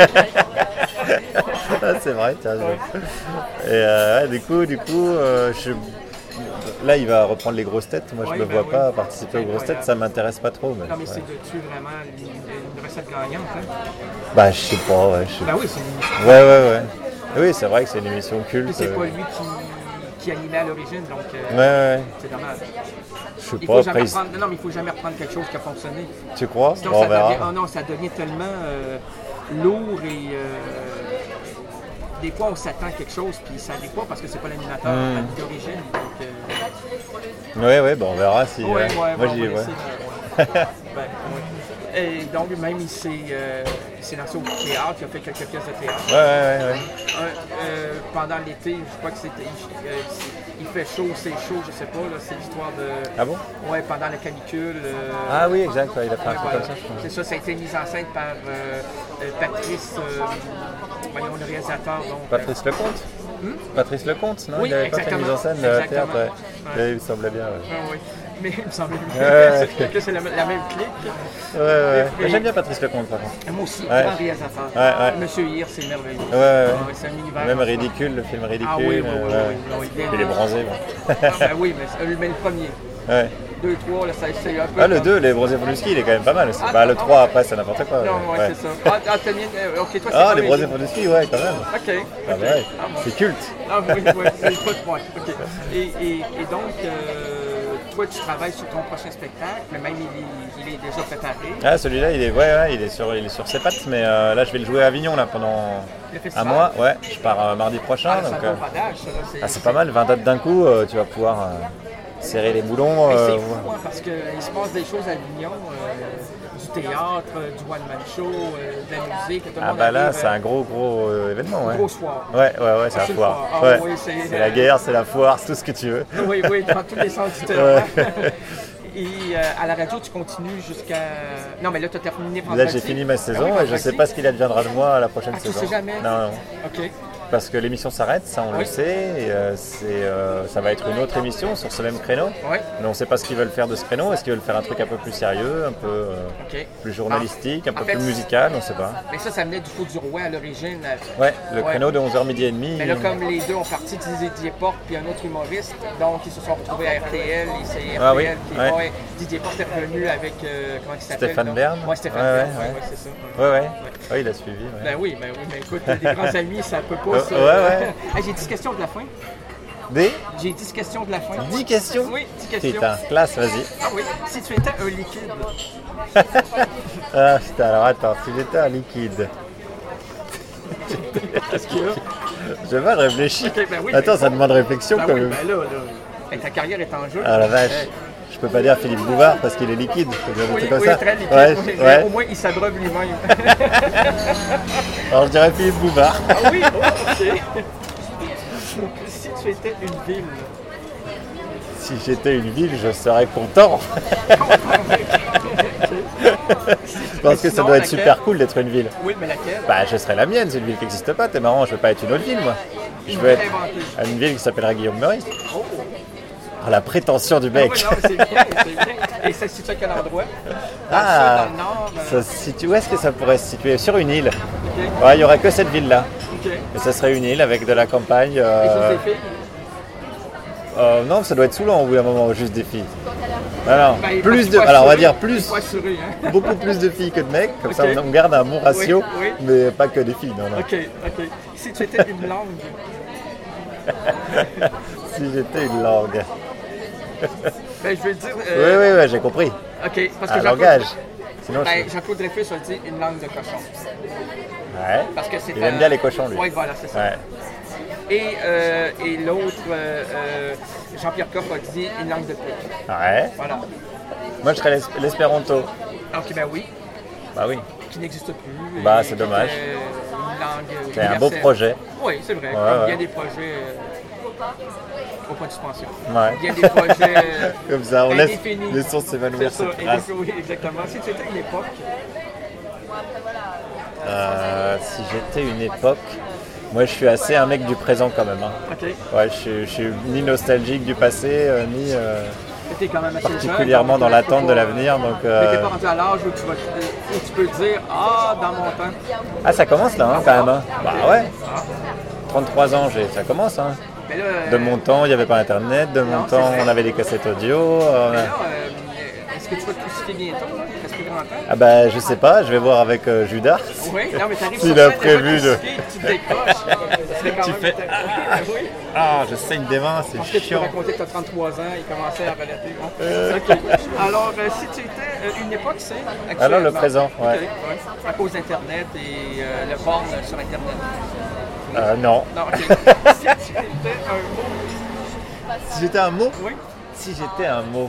S2: Ah, c'est vrai, tiens. Et du coup, là, il va reprendre les grosses têtes. Moi, je ne me vois pas participer aux grosses têtes. Ça m'intéresse pas trop.
S1: Non, mais c'est de tuer vraiment une recette gagnante. Hein?
S2: Bah, je sais pas. Ouais,
S1: Ben oui, c'est une émission.
S2: Ouais. Oui, c'est vrai que c'est une émission culte.
S1: Mais c'est pas lui qui animait à l'origine, donc c'est dommage.
S2: Je sais
S1: Il
S2: pas.
S1: faut jamais reprendre, non, mais il faut jamais reprendre quelque chose qui a fonctionné.
S2: Tu crois?
S1: Sinon,
S2: Bon, on verra.
S1: ça devient tellement lourd et des fois on s'attend à quelque chose puis ça n'est pas parce que c'est pas l'animateur d'origine.
S2: Oui, on verra si.
S1: Moi j'y
S2: vais.
S1: Et donc même il s'est lancé au théâtre, il a fait quelques pièces de théâtre.
S2: Ouais.
S1: Pendant l'été, je crois que c'était. Il fait chaud, c'est chaud, je sais pas, là, c'est l'histoire de.
S2: Ah bon?
S1: Ouais, pendant la canicule.
S2: Ah oui, exact, il a fait un truc comme ça, je crois.
S1: C'est ça, ça a été mis en scène par Patrice, voyons le réalisateur. Donc,
S2: Patrice Lecomte? Patrice Lecomte, non?
S1: Oui,
S2: il n'avait pas fait mise en scène le théâtre, ouais. Il me semblait bien,
S1: Oui. Mais il me semblait bien que c'est la même clique.
S2: Ouais. J'aime bien Patrice Lecomte, par contre.
S1: Moi aussi, grand réalisateur. Monsieur Hir, c'est merveilleux. C'est un univers.
S2: Même ridicule, le film ridicule.
S1: Ah oui.
S2: Il est bronzé.
S1: Oui, mais le premier.
S2: Ouais.
S1: 2, 3, là, c'est un peu.
S2: Le 2, les bronzés Pondowski, il est quand même pas mal aussi. Le 3, après, c'est n'importe quoi.
S1: Non, c'est ça. Ok, toi, c'est
S2: les bronzés Pondowski, ouais, quand même.
S1: Ok.
S2: C'est culte.
S1: Oui, c'est le coup de poing. Ok. Et donc, toi, tu travailles sur ton prochain spectacle, mais même il est déjà préparé.
S2: Celui-là, il est sur ses pattes, mais là, je vais le jouer à Avignon là, pendant un mois. Ouais, je pars mardi prochain.
S1: C'est
S2: donc,
S1: un bon rodage, ça.
S2: c'est pas mal, 20 dates d'un coup, tu vas pouvoir serrer les boulons.
S1: C'est fou, parce qu'il se passe des choses à Avignon, du théâtre, du one-man show, de la musique. Tout le monde
S2: là, c'est un gros événement.
S1: Un gros soir.
S2: Ouais, c'est la foire. C'est la guerre, c'est la foire, c'est tout ce que tu veux.
S1: Oui, dans tous les sens du terme. Et à la radio, tu continues jusqu'à. Non, mais là, tu as terminé vendredi.
S2: Là, j'ai fini ma saison et je ne sais pas ce qu'il adviendra de moi à la prochaine saison.
S1: Tu sais jamais?
S2: Non.
S1: Ok.
S2: Parce que l'émission s'arrête, ça on le sait, et ça va être une autre émission sur ce même créneau. Mais on ne sait pas ce qu'ils veulent faire de ce créneau. Est-ce qu'ils veulent faire un truc un peu plus sérieux, un peu plus journalistique, un peu plus musical, on ne sait pas.
S1: Mais ça venait du Fou du Roi à l'origine.
S2: Ouais, le créneau de 11h midi et demi.
S1: Mais là, comme les deux ont parti, Didier Porte puis un autre humoriste, donc ils se sont retrouvés à RTL, et c'est RTL qui Didier Porte est revenu avec, comment il s'appelle?
S2: Stéphane Bern.
S1: Ouais, Stéphane Bern, c'est ça.
S2: Ouais, il a suivi.
S1: Ben oui, mais écoute, des grands amis, ça peut pas se... J'ai 10 questions de la fin. J'ai 10 questions de la fin.
S2: 10 questions?
S1: Oui, 10 questions.
S2: Putain, classe, vas-y.
S1: Ah oui, si tu étais un liquide.
S2: Putain, alors attends, si j'étais un liquide.
S1: Qu'est-ce qu'il y a?
S2: Je vais réfléchir. Attends, ça demande réflexion quand même.
S1: Ta carrière est en jeu.
S2: Ah la vache. Je peux pas dire Philippe Bouvard parce qu'il est liquide.
S1: Oui,
S2: ça.
S1: Très liquide. Ouais. Au moins, il s'abreuve lui-même.
S2: Alors, je dirais Philippe Bouvard.
S1: Ah oui, ok. Si tu étais une ville.
S2: Si j'étais une ville, je serais content. Je pense que ça doit être super cool d'être une ville.
S1: Oui, mais laquelle?
S2: Je serais la mienne, c'est une ville qui n'existe pas. T'es marrant, je veux pas être une autre ville, moi. Je veux être une ville qui s'appellera Guillaume Meurice. La prétention du mec.
S1: Non, c'est bien. Et ça se situe à quel endroit? Dans le nord?
S2: Ça se situe, où est-ce que ça pourrait se situer? Sur une île. Il n'y aurait que cette ville-là. Et ça serait une île avec de la campagne.
S1: Et juste des filles?
S2: Non, ça doit être saoulant au bout d'un moment, juste des filles. Alors, on va dire beaucoup plus de filles que de mecs, comme ça on garde un bon ratio, mais pas que des filles. Non.
S1: Ok. Si tu étais une langue?
S2: Si j'étais une langue.
S1: Je veux dire.
S2: Oui, j'ai compris.
S1: Ok, parce que
S2: un langage. Sinon,
S1: Jean-Claude Dreyfus a dit une langue de cochon.
S2: Ouais.
S1: Parce que c'est
S2: il aime bien les cochons, lui.
S1: Oui, voilà, c'est ça. Ouais. Et l'autre, Jean-Pierre Coff a dit une langue de pute.
S2: Ouais.
S1: Voilà.
S2: Moi, je serais l'espéranto.
S1: Ok, oui.
S2: Bah oui.
S1: Qui n'existe plus.
S2: C'est dommage.
S1: Une langue
S2: c'est un beau projet.
S1: Oui, c'est vrai. Il y a des projets. au point de suspension.
S2: Ouais.
S1: Il y a des projets
S2: Comme ça, on laisse
S1: indéfinis.
S2: les sources s'évanouir.
S1: C'est ça,
S2: cette phrase.
S1: oui, exactement. Si tu étais une époque,
S2: Si j'étais une époque, moi je suis assez un mec du présent quand même. Hein.
S1: ok,
S2: Ouais, je suis ni nostalgique du passé, ni
S1: t'es quand même assez
S2: particulièrement
S1: jeune,
S2: dans
S1: donc,
S2: l'attente
S1: t'es
S2: de
S1: pas-
S2: l'avenir. Donc,
S1: Mais t'es pas rendu à l'âge où tu peux te dire « Ah, dans mon temps.
S2: Ah, ça commence là, hein, quand même. Hein. Bah ouais, 33 ans, ça commence. Hein. »
S1: Mais là,
S2: De mon temps, il n'y avait pas internet. De mon
S1: non, c'est
S2: temps,
S1: vrai.
S2: on avait des cassettes audio.
S1: mais là, est-ce que tu vas te crucifier bientôt, là? Est-ce que grand temps?
S2: Ah bah je sais pas, je vais voir avec Judas.
S1: Oui, non, mais t'arrives
S2: S'il
S1: sur
S2: a
S1: scène,
S2: prévu
S1: déjà
S2: de-
S1: crucifié, tu te décroches. Ça serait quand
S2: Tu
S1: même
S2: fais-
S1: oui.
S2: Ah, je saigne des mains,
S1: Parce
S2: c'est
S1: que tu peux
S2: chiant.
S1: raconter que tu as 33 ans et commencer à relater. Hein? Ok. Alors, si tu étais une époque, c'est actuellement.
S2: Alors, le présent, ouais.
S1: Ok, ouais. À cause d'Internet et le porn sur Internet.
S2: Non.
S1: Non, ok. Si tu étais un mot,
S2: Si j'étais un mot
S1: oui,
S2: Si j'étais un mot,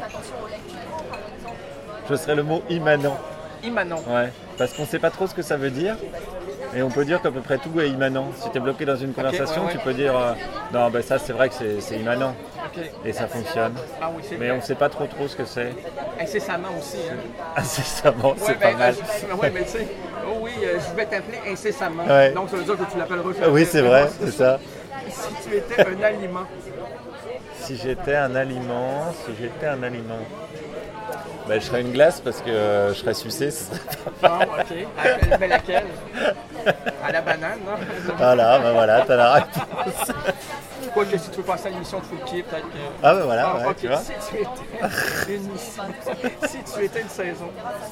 S2: je serais le mot immanent.
S1: immanent.
S2: Ouais, parce qu'on sait pas trop ce que ça veut dire. Et on peut dire qu'à peu près tout est immanent. Si tu es bloqué dans une conversation,
S1: ouais, ouais.
S2: tu peux dire non, ben ça c'est vrai que c'est immanent.
S1: Ok.
S2: Et ça fonctionne.
S1: Ah oui, c'est
S2: Mais
S1: vrai.
S2: on sait pas trop ce que c'est.
S1: Incessamment aussi. Hein.
S2: Incessamment, c'est
S1: Ouais,
S2: pas
S1: ben,
S2: mal.
S1: ouais, mais tu sais, oh oui, je vais t'appeler incessamment.
S2: Ouais.
S1: Donc ça veut dire que tu l'appelleras jamais.
S2: Ah oui, c'est vrai, c'est ça.
S1: Si tu étais un aliment,
S2: Si j'étais un aliment, ben, je serais une glace parce que je serais sucé. Ce serait pas
S1: bon, ok. Mais laquelle? À la banane, non?
S2: Voilà, ben voilà, t'as la réponse.
S1: Quoique si tu veux passer à l'émission de Fouquier, peut-être que...
S2: Ah ben voilà,
S1: Ah,
S2: ouais,
S1: ok.
S2: tu vois.
S1: Si tu étais une si tu étais une saison.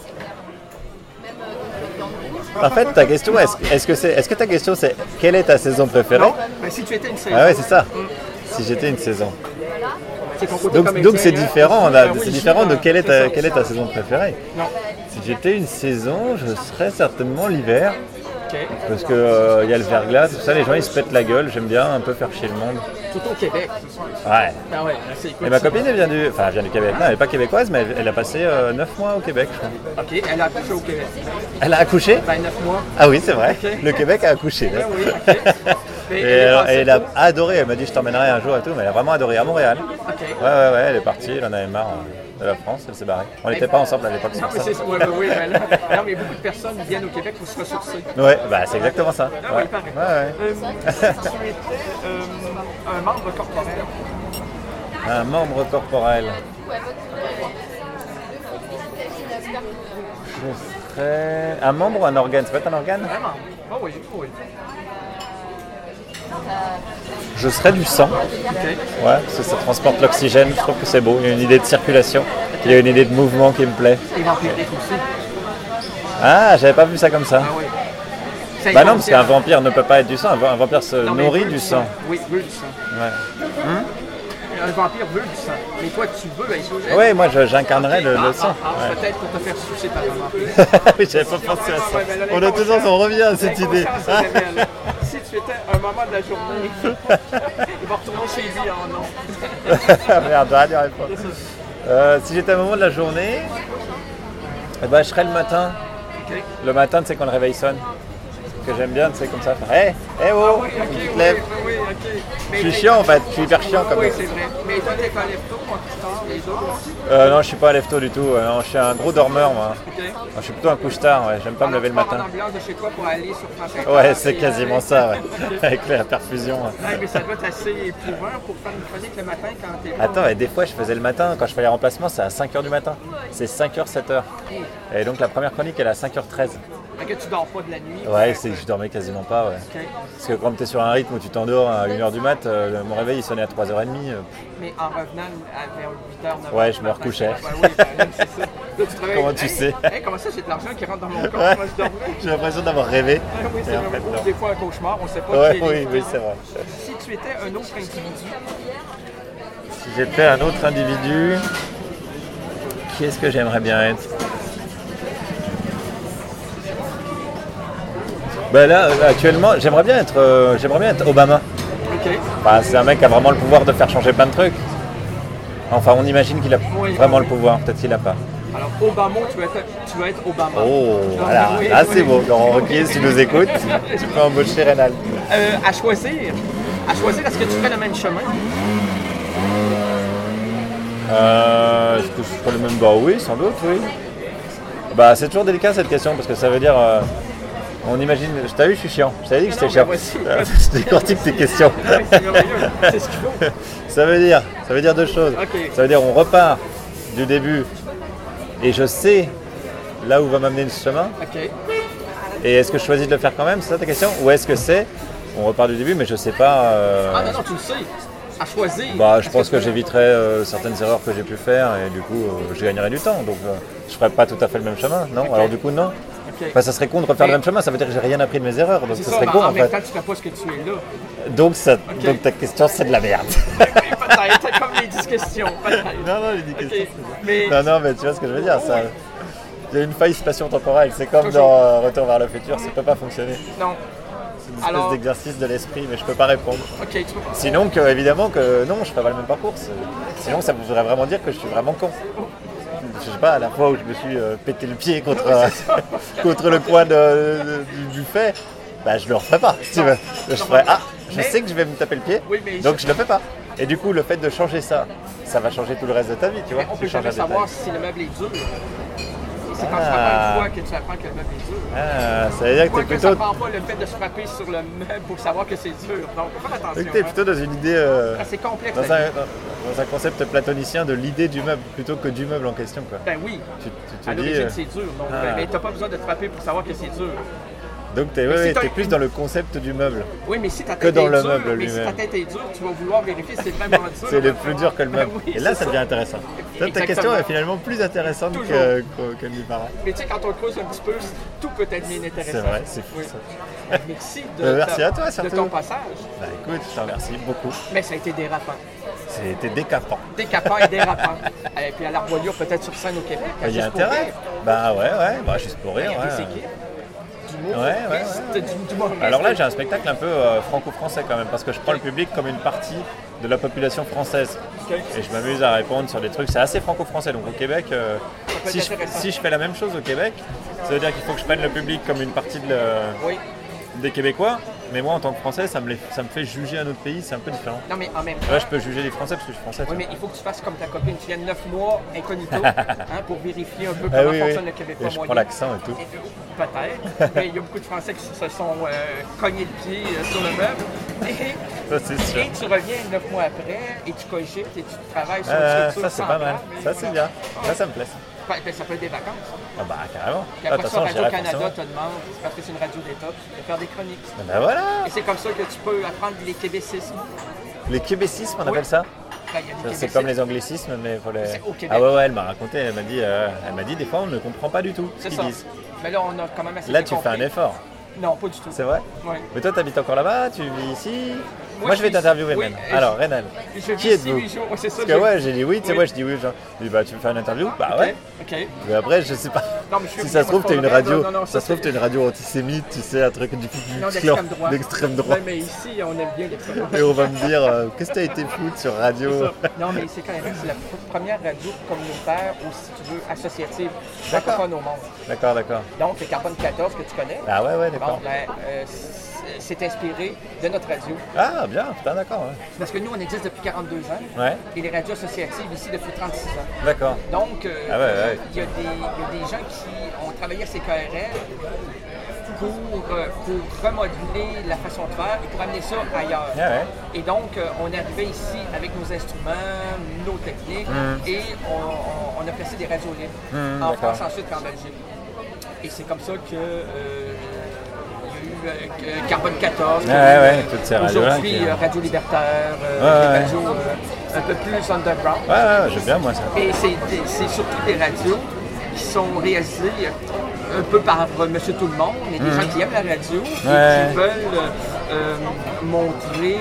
S2: En fait, ta question, est-ce que ta question c'est quelle est ta saison préférée?
S1: Non, mais si tu étais une saison.
S2: Ah ouais, c'est ça. Si j'étais une saison.
S1: C'est ton côté comédien,
S2: Donc c'est
S1: hein.
S2: différent,
S1: Ben oui,
S2: c'est différent de quelle est
S1: c'est ça.
S2: ta saison préférée.
S1: Non.
S2: Si j'étais une saison, je serais certainement l'hiver.
S1: Ok.
S2: Parce que y a le verglas, tout ça, les gens ils se pètent la gueule, j'aime bien un peu faire chier le monde.
S1: Tout au Québec.
S2: Ouais.
S1: Ah ouais, c'est cool.
S2: Et ma copine elle vient du Québec, non elle n'est pas québécoise mais elle a passé 9 mois au Québec je crois.
S1: Ok, elle a accouché au Québec.
S2: Elle a accouché?
S1: Ben 9 mois.
S2: Ah oui c'est vrai,
S1: Ok.
S2: le Québec a accouché.
S1: Ben
S2: Là.
S1: oui, ok. Mais
S2: Et
S1: elle est passée
S2: elle a adoré, elle m'a dit je t'emmènerai un jour et tout, mais elle a vraiment adoré à Montréal.
S1: Ok.
S2: Ouais, elle est partie, elle en avait marre de la France, elle s'est barrée. On n'était pas ensemble à l'époque, c'est
S1: Non,
S2: pour
S1: mais
S2: ça.
S1: c'est oui, ben là, non, mais beaucoup de personnes viennent au Québec pour se ressourcer.
S2: Ouais, bah c'est exactement ça.
S1: Ah
S2: Ouais.
S1: oui, pareil.
S2: Ouais.
S1: Si tu étais un membre corporel,
S2: Un membre corporel. Je serais un membre ou un organe? Ça peut être un organe?
S1: vraiment. Oh oui, oui.
S2: Je serais du sang.
S1: Ok.
S2: Ouais, parce que ça transporte l'oxygène, je trouve que c'est beau. Il y a une idée de circulation, il y a une idée de mouvement qui me plaît.
S1: Et vampirique aussi.
S2: Ah, j'avais pas vu ça comme ça.
S1: Ah oui. C'est
S2: Bah non, parce qu'un
S1: inconscient.
S2: vampire ne peut pas être du sang, un vampire se
S1: Non, mais
S2: nourrit
S1: veut
S2: du sang.
S1: Oui, veut du sang.
S2: Ouais.
S1: Un vampire veut du sang. Mais toi, tu veux, ben, il faut...
S2: Oui, moi j'incarnerais le sang. Ouais.
S1: Peut-être pour te faire sucer par un vampire.
S2: Oui, j'avais pas pensé à ça.
S1: Ouais, ben là,
S2: On a toujours, on revient à cette idée.
S1: L'inconscient se révèle. Si tu étais un moment de la journée, il va retourner chez lui en non.
S2: Merde, rien à répondre. Si j'étais à un moment de la journée, eh ben, je serais le matin.
S1: Ok.
S2: Le matin, tu sais, quand le réveil sonne. Que j'aime bien, tu sais, comme ça. Hé, oh,
S1: Oui, ok,
S2: tu te
S1: oui,
S2: lèves.
S1: oui, ok.
S2: Je suis chiant en fait, je suis hyper chiant comme
S1: Oui,
S2: ça.
S1: c'est vrai. Mais toi, t'es pas lève-tôt, moi, plus tard, les autres.
S2: Non, je suis pas à lève-tôt du tout. Non, je suis un gros dormeur, moi.
S1: Ok.
S2: Je suis plutôt un couche-tard, ouais. J'aime pas me lever le
S1: Alors, tu
S2: matin.
S1: pars en ambulance de chez toi pour aller sur France Inter.
S2: Ouais, c'est
S1: et,
S2: quasiment ça, ouais. Avec la perfusion. Ouais.
S1: Ouais, mais ça doit être assez éprouvant pour faire une chronique le matin quand t'es là.
S2: Attends, et des fois je faisais le matin, quand je fais les remplacements, c'est à 5h du matin. C'est 5h, 7h. Et donc la première chronique, elle est à 5h13.
S1: Fait que tu dors pas de la nuit.
S2: Ouais, c'est que je dormais quasiment pas, ouais.
S1: Ok.
S2: Parce que quand tu es sur un rythme où tu t'endors à 1h du mat, mon réveil il sonnait à 3h30.
S1: Mais en revenant vers 8h, 9h.
S2: Ouais, je me recouchais.
S1: Ouais, oui, ben, c'est ça. Là, tu te réveilles,
S2: Comment tu
S1: hey,
S2: sais?
S1: Hey, comment ça, j'ai de l'argent qui rentre dans mon compte?
S2: Ouais.
S1: Moi, je dormais.
S2: J'ai l'impression d'avoir rêvé.
S1: Ah oui, c'est
S2: Et en
S1: vrai.
S2: fait,
S1: Ou
S2: non.
S1: des fois un cauchemar, on sait pas
S2: Ouais,
S1: qui est
S2: oui,
S1: les-
S2: oui, c'est vrai.
S1: Si tu étais un autre individu,
S2: Si j'étais un autre individu, qui est-ce que j'aimerais bien être? Ben là, actuellement, j'aimerais bien être Obama.
S1: ok.
S2: Bah, c'est un mec qui a vraiment le pouvoir de faire changer plein de trucs. Enfin, on imagine qu'il a
S1: Oui.
S2: vraiment le pouvoir, peut-être qu'il n'a pas.
S1: Alors, Obama, tu vas être Obama.
S2: Oh,
S1: Donc,
S2: voilà,
S1: oui,
S2: là
S1: oui.
S2: c'est beau. Laurent Ruquier, si tu nous écoutes, tu peux embaucher Rénal.
S1: À choisir, est-ce que tu fais le même chemin?
S2: Est-ce que je ferais le même? Bah oui, sans doute, oui. Bah c'est toujours délicat cette question parce que ça veut dire... on imagine... T'as vu, je suis chiant. Je t'avais dit que j'étais chiant. Je décortique tes questions.
S1: C'est merveilleux, c'est ce qu'il faut.
S2: Ça veut dire deux choses.
S1: Ok.
S2: Ça veut dire on repart du début et je sais là où va m'amener ce chemin.
S1: Ok.
S2: Et est-ce que je choisis de le faire quand même, c'est ça ta question? Ou est-ce que c'est, on repart du début mais je sais pas...
S1: Ah non, tu le sais. À choisir.
S2: Bah, je pense que j'éviterais certaines erreurs que j'ai pu faire et du coup je gagnerais du temps. Donc je ferais pas tout à fait le même chemin, non?
S1: Ok.
S2: Alors du coup non.
S1: Ok.
S2: Enfin, ça serait con de refaire le même chemin, ça veut dire que j'ai rien appris de mes erreurs, donc
S1: C'est
S2: ça
S1: ça,
S2: serait
S1: mais
S2: con
S1: en
S2: en
S1: même
S2: fait.
S1: temps, tu fais pas ce que tu es là.
S2: Donc ta question c'est de la merde.
S1: Peut-être, comme les 10 questions. Peut-être.
S2: Non, les 10 questions.
S1: Mais...
S2: Non, mais tu vois ce que je veux dire, ça. Il y a une faille spatio-temporelle, c'est comme
S1: Toujours.
S2: dans Retour vers le futur, ça peut pas fonctionner.
S1: Non.
S2: C'est une espèce d'exercice de l'esprit, mais je peux pas répondre.
S1: Ok, tu peux pas.
S2: Sinon, évidemment que non, je ferais pas le même parcours. Sinon, ça voudrait vraiment dire que je suis vraiment con. Je sais pas, à la fois où je me suis pété le pied contre, contre le coin du fait, bah je le referais pas, si tu veux. Je ferais, je sais que je vais me taper le pied,
S1: Oui, mais
S2: donc je le fais pas. Et du coup, le fait de changer ça, ça va changer tout le reste de ta vie, tu vois.
S1: On
S2: Tu
S1: peut
S2: changes
S1: jamais
S2: un détail.
S1: savoir si le meuble est dur. Et c'est quand tu frappes une fois que tu apprends que le meuble est dur.
S2: Ça veut dire que
S1: Moi,
S2: t'es
S1: que ça
S2: plutôt...
S1: prend pas le fait de se frapper sur le meuble pour savoir que c'est dur. Donc, faut faire attention.
S2: Donc t'es plutôt dans une idée...
S1: C'est complexe.
S2: dans un concept platonicien de l'idée du meuble plutôt que du meuble en question, quoi.
S1: Ben oui.
S2: Tu
S1: À
S2: te dis...
S1: l'origine, c'est dur. Donc, mais t'as pas besoin de te frapper pour savoir que c'est dur.
S2: Donc t'es plus dans le concept du meuble.
S1: Oui, mais si ta
S2: Que
S1: tête
S2: dans
S1: est
S2: le
S1: dure,
S2: meuble
S1: mais si ta
S2: lui-même.
S1: tête est dure, tu vas vouloir vérifier si c'est vraiment dur.
S2: C'est le plus dur que le
S1: Ben
S2: meuble.
S1: oui,
S2: Et là,
S1: c'est
S2: ça devient intéressant. Ta
S1: Exactement.
S2: question est finalement plus intéressante
S1: Toujours.
S2: qu'elle n'y paraît.
S1: Mais tu sais, quand on creuse un petit peu, tout peut être bien intéressant.
S2: C'est vrai, c'est fou
S1: Oui.
S2: ça.
S1: Merci
S2: Merci à toi,
S1: de
S2: surtout.
S1: ton passage.
S2: Bah écoute, je t'en remercie beaucoup.
S1: Mais ça a été dérapant.
S2: C'était décapant.
S1: Décapant et dérapant. Et puis à l'Arboyure, peut-être sur scène au Québec.
S2: Il y a
S1: juste pour
S2: intérêt.
S1: rire.
S2: Bah ouais, bah juste pour rire,
S1: Il y a des
S2: ouais.
S1: équipes. d'humour.
S2: Ouais.
S1: d'humoriste.
S2: Alors là, j'ai un spectacle un peu franco-français quand même, parce que je prends le public comme une partie de la population française.
S1: Ok.
S2: Et je m'amuse à répondre sur des trucs, c'est assez franco-français. Donc au Québec,
S1: peut
S2: si
S1: être
S2: je
S1: intéressant.
S2: fais la même chose au Québec, ça veut dire qu'il faut que je prenne le public comme une partie
S1: Oui.
S2: des Québécois. Mais moi, en tant que Français, ça me fait juger un autre pays, c'est un peu différent.
S1: Non, mais en même temps.
S2: Là, je peux juger les Français parce que je suis français.
S1: Oui, mais il faut que tu fasses comme ta copine. Tu viennes 9 mois incognito pour vérifier un peu
S2: Ah
S1: comment
S2: oui,
S1: fonctionne
S2: oui.
S1: le Québécois
S2: Et je
S1: moyen.
S2: prends l'accent et tout.
S1: Peut-être. Mais il y a beaucoup de Français qui se sont cognés le pied sur le meuble.
S2: Ça, c'est sûr.
S1: Et tu reviens 9 mois après et tu cogites et tu travailles sur une structure
S2: Ça, c'est pas mal.
S1: semblable.
S2: Ça, c'est bien. Ça me plaît.
S1: Ça peut être des vacances.
S2: Ah bah, carrément.
S1: Puis
S2: De
S1: après
S2: toute
S1: ça,
S2: façon, j'irai
S1: Radio-Canada
S2: forcément.
S1: te demande, c'est parce que c'est une radio d'État, de faire des chroniques.
S2: Ben voilà.
S1: Et c'est comme ça que tu peux apprendre les québécismes.
S2: Les québécismes, on
S1: Oui.
S2: appelle ça.
S1: Ben, il y a des
S2: C'est
S1: québécismes.
S2: comme les anglicismes, mais il faut les...
S1: C'est au Québec.
S2: Ah ouais, elle m'a raconté, elle m'a dit des fois on ne comprend pas du tout ce
S1: C'est
S2: qu'ils
S1: ça.
S2: disent.
S1: Mais là, on a quand même assez
S2: Là,
S1: fait
S2: tu fais un
S1: compris.
S2: effort.
S1: Non, pas du tout.
S2: C'est vrai.
S1: Oui.
S2: Mais toi, t'habites encore là-bas, tu vis ici.
S1: Moi,
S2: Moi, je vais
S1: vis
S2: t'interviewer
S1: ici.
S2: même.
S1: Oui,
S2: Alors, Rénal,
S1: Je
S2: qui
S1: vis ici
S2: êtes-vous
S1: 8 jours. Ouais, c'est ça.
S2: Parce que ouais, j'ai dit oui, tu sais,
S1: Oui.
S2: moi je dis oui, genre, je dis bah tu me fais une interview. Bah ouais.
S1: Ok.
S2: Mais après, je sais pas.
S1: Non, mais je suis
S2: Si ça se trouve, t'as une
S1: moi,
S2: radio.
S1: non,
S2: Ça se trouve, t'as une radio antisémite, tu sais, un truc
S1: Non, d'extrême droite.
S2: d'extrême droite.
S1: Ouais, mais ici, on aime bien l'extrême droite.
S2: Et on va me dire, qu'est-ce que t'as été foutre sur radio?
S1: Non, mais c'est quand même c'est la première radio communautaire ou, si tu veux, associative
S2: D'accord.
S1: francophone au monde.
S2: D'accord, d'accord.
S1: Donc, le Carbone 14 que tu connais,
S2: Ah ouais,
S1: bon,
S2: d'accord.
S1: ben, c'est inspiré de notre radio.
S2: Ah bien, putain, d'accord.
S1: Parce que nous, on existe depuis 42 ans
S2: Ouais,
S1: et les radios associatives ici depuis 36 ans.
S2: d'accord.
S1: Donc,
S2: Ah ouais.
S1: il y a des gens qui ont travaillé à ces KRL pour remodeler la façon de faire et pour amener ça ailleurs.
S2: Ah ouais.
S1: Et donc, on arrivait ici avec nos instruments, nos techniques, et on a placé des radios libres en
S2: d'accord.
S1: France, ensuite en Belgique. Et c'est comme ça que il y a eu Carbone 14,
S2: Ouais, toutes ces radios-là
S1: aujourd'hui
S2: qui-
S1: Radio Libertaire,
S2: Ouais.
S1: des radios un peu plus underground.
S2: Ouais, j'aime bien moi ça.
S1: Et c'est surtout des radios qui sont réalisées un peu par Monsieur Tout-le-Monde, mais des gens qui aiment la radio et
S2: Ouais.
S1: qui veulent montrer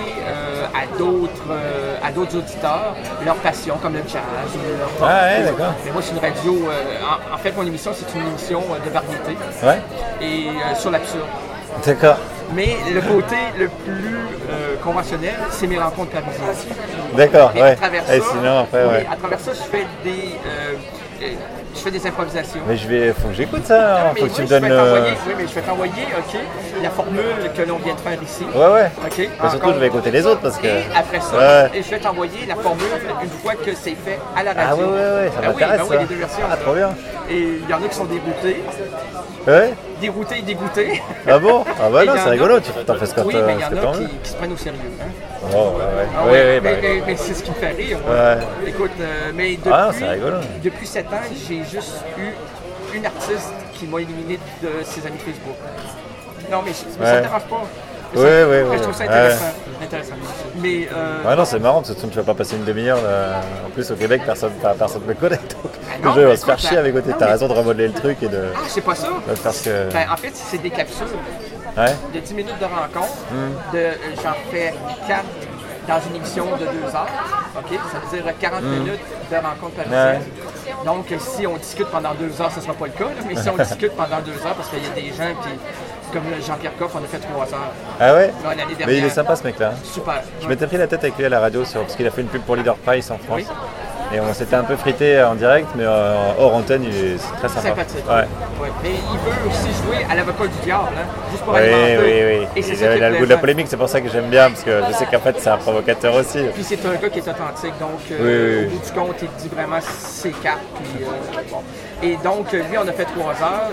S1: à d'autres auditeurs leur passion, comme le jazz. Leur pop.
S2: Ouais, d'accord.
S1: Mais moi, c'est une radio. En fait, mon émission, c'est une émission de variété
S2: Ouais,
S1: et sur l'absurde.
S2: d'accord.
S1: Mais le côté le plus conventionnel, c'est mes rencontres parisien.
S2: D'accord,
S1: Et
S2: ouais.
S1: à travers ça,
S2: Et sinon, après,
S1: oui,
S2: ouais.
S1: à travers ça, je fais des. Je je fais des improvisations.
S2: Mais faut que j'écoute ça, hein.
S1: Mais
S2: Faut que tu
S1: oui,
S2: me donnes
S1: oui, mais je vais t'envoyer, OK, la formule que l'on vient de faire ici.
S2: Ouais.
S1: OK.
S2: Mais surtout, je vais écouter les autres parce que.
S1: Et après ça, et je vais t'envoyer la formule une fois que c'est fait à la radio.
S2: Ah ouais, ça m'intéresse
S1: oui,
S2: ça.
S1: les deux versions.
S2: Ah, trop bien.
S1: Et il y en a qui sont déroutés.
S2: Ouais.
S1: Déroutés et dégoûtés.
S2: Ah bon? Ah bah
S1: Et
S2: non,
S1: il y en
S2: c'est
S1: a
S2: rigolo,
S1: qui-
S2: tu t'en fais ce que
S1: Oui,
S2: t'as
S1: mais il y en
S2: ce que t'as
S1: a
S2: envie.
S1: qui se prennent au sérieux. Hein.
S2: Oh, ouais.
S1: Ah
S2: Oui,
S1: ouais,
S2: bah,
S1: mais c'est ce qui me fait rire. Moi.
S2: Ouais.
S1: Écoute, mais
S2: c'est rigolo.
S1: depuis 7 ans, j'ai juste eu une artiste qui m'a éliminé de ses amis Facebook. Non, mais ça ne me dérange pas.
S2: Oui.
S1: Je trouve ça intéressant. Mais,
S2: Ah non, c'est marrant parce que sinon, tu vas pas passer une demi-heure. En plus, au Québec, personne me connaît. Donc,
S1: non,
S2: les gens
S1: mais
S2: vont se faire
S1: écoute,
S2: chier avec côté.
S1: non,
S2: T'as
S1: mais-
S2: raison de remodeler le truc et de
S1: c'est pas ça.
S2: faire ce que.
S1: Ben, en fait, c'est des capsules
S2: Ouais.
S1: de 10 minutes de rencontre. J'en fais 4 dans une émission de 2 heures. OK? Ça veut dire 40 minutes de rencontre parisienne. Donc, si on discute pendant 2 heures, ce ne sera pas le cas. Là, mais si on discute pendant 2 heures, parce qu'il y a des gens qui, comme Jean-Pierre Coff, on a fait 3 heures.
S2: Ah ouais?
S1: Là, l'année dernière.
S2: Mais il est sympa ce mec-là.
S1: Super.
S2: Je m'étais pris la tête avec lui à la radio parce qu'il a fait une pub pour Leader Price en France. Et on s'était un peu frité en direct, mais hors antenne, c'est très sympa.
S1: Sympathique.
S2: Ouais.
S1: Ouais. Mais il veut aussi jouer à l'avocat du diable, hein, juste pour
S2: Oui.
S1: alimenter. Et c'est
S2: Il
S1: ça qui
S2: a
S1: est
S2: le goût de la
S1: plaisant.
S2: polémique, c'est pour ça que j'aime bien, parce que je sais qu'en fait, c'est un provocateur aussi.
S1: Puis c'est un gars qui est authentique, donc
S2: Oui.
S1: au bout du compte, il dit vraiment ses cartes. Puis, bon. Et donc, lui, on a fait 3 heures,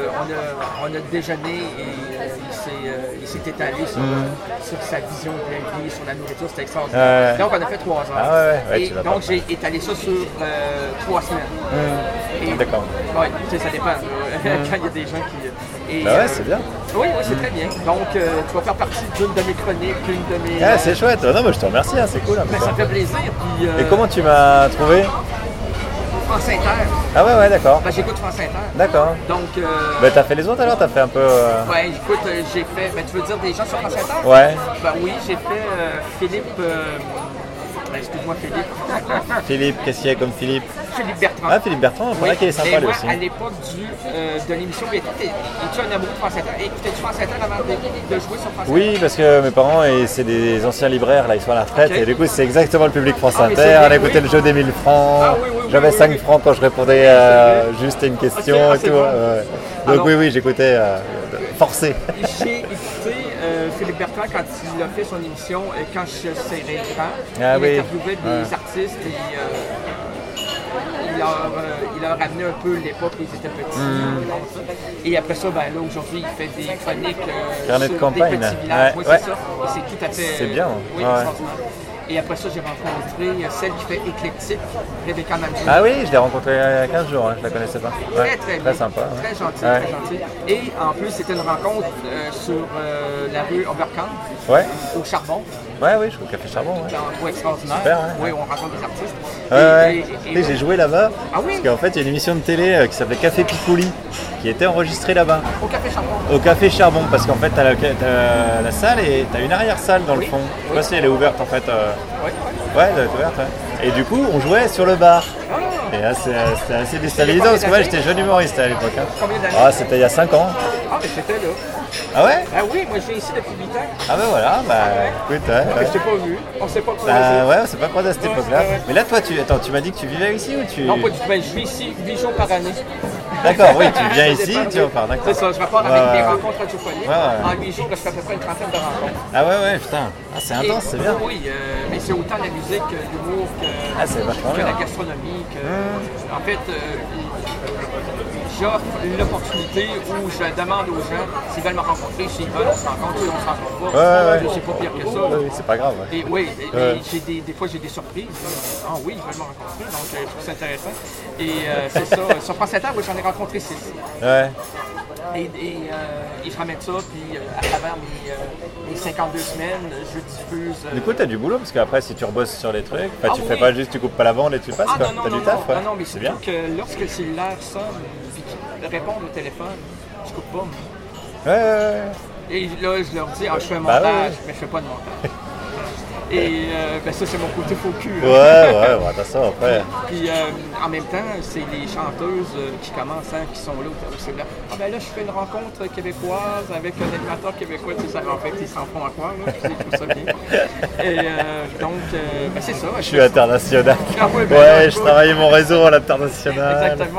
S1: on a déjeuné et il s'est étalé sur sa vision de la vie, sur la nourriture, c'était extraordinaire. Donc, on a fait 3 heures.
S2: Ah ouais,
S1: Et
S2: tu vas
S1: donc,
S2: pas.
S1: j'ai étalé ça sur 3 semaines. Et-
S2: D'accord.
S1: Oui, ça dépend. Quand il y a des gens qui. Et,
S2: Bah ouais, c'est bien.
S1: Oui, c'est très bien. Donc, tu vas faire partie d'une de mes chroniques, une de mes.
S2: Ah, c'est chouette. Non, mais je te remercie, hein, c'est cool.
S1: Ben, ça me fait plaisir. Puis,
S2: Et comment tu m'as trouvé?
S1: France Inter.
S2: Ah ouais, d'accord.
S1: Ben, j'écoute France Inter.
S2: D'accord.
S1: Donc,
S2: Bah t'as fait les autres alors? T'as fait un peu...
S1: ouais, écoute, j'ai fait. Ben, tu veux dire des gens sur France Inter?
S2: Ouais.
S1: Ben oui, j'ai fait Philippe. Excuse-moi, Philippe.
S2: Philippe, qu'est-ce qu'il y a comme Philippe?
S1: Philippe Bertrand.
S2: Ah, Philippe Bertrand, on qu'il est sympa
S1: Et
S2: lui
S1: moi,
S2: aussi.
S1: à l'époque de l'émission, es-tu un amoureux de France Inter? Écoutais-tu France Inter avant de jouer sur France Inter?
S2: Oui, parce que mes parents, c'est des anciens libraires, là, ils sont à la retraite,
S1: Ok.
S2: et du coup, c'est exactement le public France
S1: Ah, mais
S2: Inter.
S1: c'est
S2: On
S1: bien,
S2: écoutait
S1: oui.
S2: le jeu des 1000 francs.
S1: Ah, oui,
S2: J'avais
S1: oui,
S2: 5
S1: oui.
S2: francs quand je répondais juste à une question
S1: Ok,
S2: et
S1: c'est
S2: tout.
S1: bon.
S2: ouais. Donc
S1: Alors-
S2: oui, j'écoutais forcé.
S1: J'ai écouté Philippe Bertrand quand il a fait son émission Quand je serai grand.
S2: Ah
S1: il
S2: oui.
S1: interviewait des artistes et il leur ramenait un peu l'époque où ils étaient petits. donc ça. Et après ça, ben là aujourd'hui, il fait des chroniques
S2: Carnet de
S1: sur
S2: campagne,
S1: des petits
S2: là.
S1: villages.
S2: Ouais,
S1: Oui,
S2: ouais.
S1: c'est ça. Et c'est tout à fait.
S2: C'est bien,
S1: Oui,
S2: ouais.
S1: extraordinaire. Et après ça, j'ai rencontré celle qui fait Éclectique, Rebecca Manjou.
S2: Ah oui, je l'ai rencontré il y a 15 jours, hein, je la connaissais pas. Ouais,
S1: Très bien.
S2: sympa. ouais.
S1: Très gentil,
S2: Ouais.
S1: très gentil. Et en plus, c'était une rencontre sur la rue Oberkamp,
S2: Ouais,
S1: au Charbon.
S2: ouais, oui, je suis au Café Charbon. Ouais.
S1: C'est un endroit extraordinaire.
S2: Super, ouais.
S1: Oui, on rencontre des artistes.
S2: Ouais.
S1: Et-
S2: Tu sais, j'ai joué là-bas,
S1: Ah oui?
S2: parce qu'en fait, il y a une émission de télé qui s'appelait Café Picouli, qui était enregistrée là-bas.
S1: Au Café Charbon.
S2: Au Café Charbon, parce qu'en fait, t'as la salle et t'as une arrière-salle dans le
S1: Oui.
S2: fond. Je sais pas si elle est ouverte en fait.
S1: Oui.
S2: Ouais, elle est ouverte. Ouais. Et du coup, on jouait sur le bar. Et là, c'était assez déstabilisant parce que moi, j'étais jeune humoriste à l'époque. Hein.
S1: Combien d'années?
S2: Ah, c'était il y a 5 ans.
S1: Ah, mais j'étais là.
S2: Ah ouais?
S1: Ah oui, moi, je viens ici depuis 8 ans.
S2: Ah bah voilà, bah écoute, ouais.
S1: Mais je t'ai pas vu. On s'est pas croisés.
S2: Bah ouais, on s'est pas croisé à cette
S1: Ouais,
S2: époque-là.
S1: ouais.
S2: Mais là, toi, tu m'as dit que tu vivais ici ou tu...
S1: Non, pas du tout. Ben, je vis ici 8 jours par année.
S2: D'accord, oui, tu viens
S1: Ça
S2: ici,
S1: dépend,
S2: tu repars, d'accord.
S1: C'est ça, je repars
S2: Ouais,
S1: avec des
S2: ouais.
S1: rencontres radiophoniques.
S2: Ouais.
S1: En 8 jours, je fais à peu près une trentaine de rencontres.
S2: Ah ouais, putain. Ah, c'est intense, c'est bien.
S1: Oui, mais c'est autant la musique, l'humour que,
S2: Ah, c'est vachement
S1: que
S2: bien.
S1: la gastronomie. En fait, j'offre l'opportunité où je demande aux gens s'ils veulent me rencontrer, s'ils veulent, on se rencontre, si on se rencontre pas.
S2: Ouais.
S1: C'est pas pire que ça.
S2: Oui, c'est pas grave. Ouais.
S1: Et oui,
S2: Ouais.
S1: j'ai des fois j'ai des surprises. Ah oui, ils veulent me rencontrer, donc je trouve ça intéressant. Et c'est ça. Sur France Inter, oui, j'en ai rencontré 6.
S2: Ouais.
S1: Et je ramène ça, puis à travers mes 52 semaines, je diffuse.
S2: Du coup, t'as du boulot parce qu'après, si tu rebosses sur les trucs,
S1: Ah
S2: tu fais
S1: oui.
S2: pas juste, tu coupes pas la bande et tu passes.
S1: Ah
S2: quoi.
S1: non, non,
S2: T'as
S1: non,
S2: du taf,
S1: non,
S2: ouais.
S1: non, mais
S2: c'est
S1: c'est
S2: bien.
S1: que lorsque le cellulaire sonne, puis qu'ils répondent au téléphone, je coupe pas. moi.
S2: Ouais.
S1: Et là, je leur dis, je fais un
S2: Bah
S1: montage,
S2: oui.
S1: mais je fais pas de montage. Et ben ça, c'est mon côté faux cul.
S2: Ouais, t'as ça après.
S1: Puis en même temps, c'est les chanteuses qui commencent, qui sont là au cellulaire. Ah ben là, je fais une rencontre québécoise avec un animateur québécois, tu sais, ça en fait, ils s'en font à quoi, là, je trouve ça bien. Et donc, ben c'est ça.
S2: Je suis international.
S1: Ah ouais, ben,
S2: Ouais,
S1: là,
S2: je travaillais mon réseau à l'international.
S1: Exactement.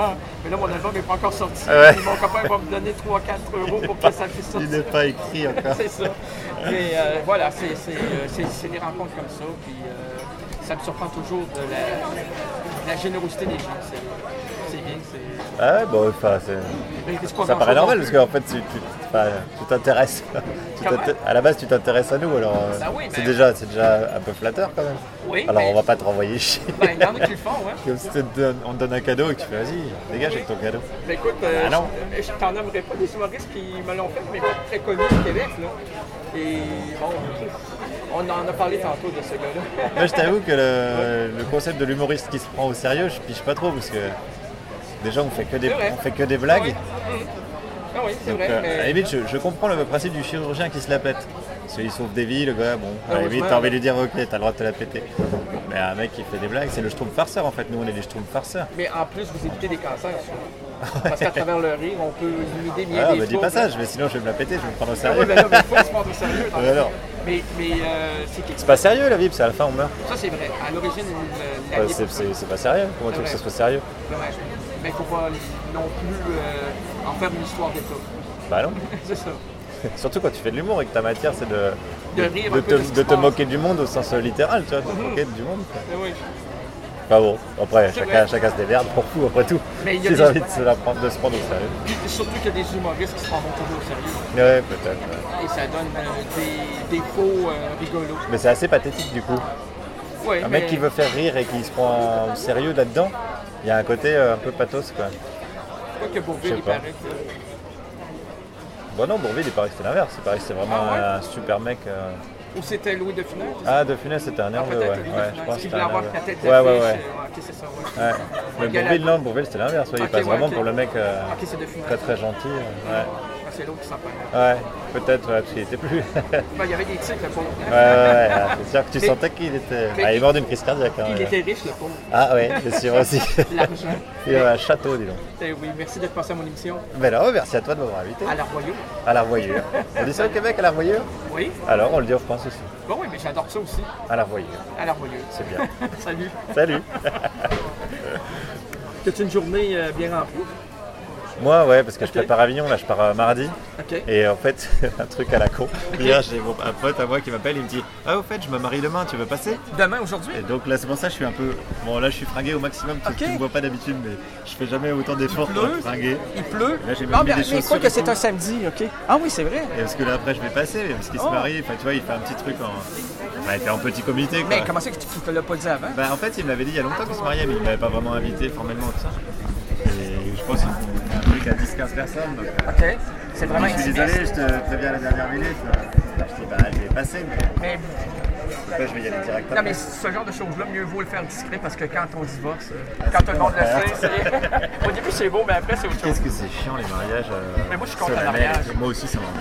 S1: Mais là, mon album n'est pas encore sorti.
S2: Ouais.
S1: Mon copain va me donner 3-4 € pour que ça puisse sortir.
S2: Il n'est pas écrit encore.
S1: C'est ça. Mais voilà, c'est des rencontres comme ça. Puis ça me surprend toujours de la générosité des gens. C'est bien.
S2: Ah ouais, bon, enfin, ça paraît normal parce qu'en fait, tu t'intéresses. À la base, tu t'intéresses à nous, alors
S1: oui,
S2: c'est déjà un peu flatteur quand même.
S1: Oui,
S2: alors on va pas te renvoyer chier.
S1: Ben, il y en a qui le font, ouais.
S2: Comme si on te donne un cadeau et que tu fais vas-y, dégage avec ton cadeau.
S1: Ben écoute,
S2: non.
S1: je t'en nommerai pas des humoristes qui me l'ont fait, mais pas très connus au Québec, là. Et bon, on en a parlé tantôt de ce gars-là.
S2: Moi, je t'avoue que le concept de l'humoriste qui se prend au sérieux, je pige pas trop parce que déjà on fait que des blagues.
S1: Oui. Ah oui, c'est
S2: Donc,
S1: vrai.
S2: à la limite, je comprends le principe du chirurgien qui se la pète. Parce qu'il sauve des vies, le gars, bon, à la limite, t'as envie de lui dire ok, t'as le droit de te la péter. Mais un mec qui fait des blagues, c'est le Schtroumpf farceur en fait. Nous, on est des Schtroumpf farceurs.
S1: Mais en plus, vous évitez des cancers, souvent. Parce qu'à travers le rire, on peut limiter bien
S2: Ah,
S1: des
S2: bah dis pas ça, mais sinon je vais me la péter, je vais me prendre au
S1: Oui,
S2: sérieux.
S1: mais là, il faut se prendre au sérieux.
S2: Ouais, alors.
S1: Mais c'est quelque
S2: C'est pas sérieux la vie, parce qu'à la fin on meurt.
S1: Ça, c'est vrai. À l'origine, la vie
S2: C'est pas sérieux. Comment tu veux que ce soit sérieux?
S1: dommage. Mais il ne faut pas non plus en faire une histoire d'État.
S2: Bah non.
S1: C'est ça.
S2: Surtout quand tu fais de l'humour et que ta matière c'est
S1: De rire un peu de ce qui
S2: de
S1: se
S2: te
S1: passe.
S2: moquer du monde au sens littéral, tu vois, de te moquer du monde. Quoi.
S1: Oui.
S2: Enfin bon, après
S1: C'est vrai.
S2: chacun se démerde pour fou après tout.
S1: Mais il y a
S2: S'ils
S1: des-
S2: ont envie de se prendre au sérieux.
S1: Puis surtout qu'il y a des humoristes qui se prennent toujours au sérieux.
S2: Ouais, peut-être. Ouais.
S1: Et ça donne des faux rigolos.
S2: Mais c'est assez pathétique du coup.
S1: Ouais,
S2: Un mec qui veut faire rire et qui se prend au sérieux là-dedans, il y a un côté un peu pathos quoi.
S1: Quoi que Bourvil,
S2: Je sais
S1: il
S2: pas.
S1: paraît que...
S2: Bon non, Bourvil il paraît que c'était l'inverse, il paraît que c'est vraiment
S1: Ah ouais?
S2: un super mec.
S1: Ou c'était Louis de Funès?
S2: Ah, De Funès c'était un nerveux, ouais.
S1: Peut-être Louis de
S2: Ouais,
S1: Funès,
S2: je pense que
S1: qui
S2: c'était
S1: voulait
S2: un
S1: avoir
S2: nerveux.
S1: la tête
S2: Ouais,
S1: d'affiche.
S2: ouais.
S1: Ok, c'est ça,
S2: Ouais. Mais Bourvil, non, Bourvil c'était l'inverse, ouais, il
S1: Ok,
S2: passe
S1: ouais,
S2: vraiment
S1: ok.
S2: pour le mec
S1: Ok, c'est De Funès.
S2: très très gentil. Ouais,
S1: Ah, c'est l'autre qui s'en parlait.
S2: ouais peut-être, ouais, parce qu'il était plus.
S1: Ben, il y avait des tics, le pauvre.
S2: Ouais, c'est sûr que tu
S1: Mais-
S2: sentais qu'il était.
S1: mais
S2: Ah, il est mort d'une crise cardiaque. Hein,
S1: Il
S2: ouais.
S1: était riche, le pauvre.
S2: Ah, ouais, c'est sûr aussi.
S1: L'argent.
S2: Il avait un château, dis donc.
S1: Eh oui, merci d'être passé à mon émission.
S2: Mais là, merci à toi de m'avoir invité.
S1: À la Royaume.
S2: À la Revoyure. On dit ça au Québec, à la Revoyure?
S1: Oui.
S2: Alors, on le dit en France aussi.
S1: Bon, oui, mais j'adore ça aussi.
S2: À la Revoyure.
S1: À la Royaume.
S2: C'est bien.
S1: Salut.
S2: Salut.
S1: C'est une journée bien remplie.
S2: Moi, ouais, parce que je
S1: Ok.
S2: prépare Avignon, là, je pars mardi.
S1: OK.
S2: Et en fait, un truc à la con. Hier, j'ai un pote à moi qui m'appelle, il me dit ah, au fait, je me marie demain, tu veux passer?
S1: Demain, aujourd'hui?
S2: Et donc là, c'est pour ça que je suis un peu. Bon, là, je suis fringué au maximum,
S1: Ok.
S2: tu ne me vois pas d'habitude, mais je fais jamais autant d'efforts pour
S1: pleut.
S2: être fringué.
S1: Il pleut.
S2: Là, j'ai même
S1: Ah,
S2: mis
S1: mais,
S2: des
S1: mais
S2: chaussures
S1: quoi que
S2: et
S1: c'est
S2: tout.
S1: un samedi, OK? Ah oui, c'est vrai.
S2: Et parce que là, après, je vais passer, parce qu'il se
S1: Oh.
S2: marie, enfin, tu vois, il fait un petit truc en. Bah, il était en petit comité, quoi.
S1: Mais comment c'est que tu ne l'as pas dit avant?
S2: Bah, en fait, il me l'avait dit il y a longtemps qu'il se mariait, mais il ne m'avait pas vraiment invité formellement, tout ça. Et je pense qu'il fait un truc à 10-15 personnes. Donc,
S1: OK. C'est vraiment
S2: je suis
S1: intimiste.
S2: désolé, je te préviens à la dernière minute. Je dis, bah, je vais passer, mais
S1: Mais
S2: après, je vais y aller directement.
S1: non, mais ce genre de choses-là, mieux vaut le faire discret parce que quand on divorce, quand tout le monde le sait, c'est... Au début, c'est beau, mais après, c'est autre chose.
S2: Qu'est-ce que c'est chiant les mariages
S1: Mais moi, je suis contre le
S2: solennels.
S1: mariage.
S2: Moi aussi, ça m'emmerde.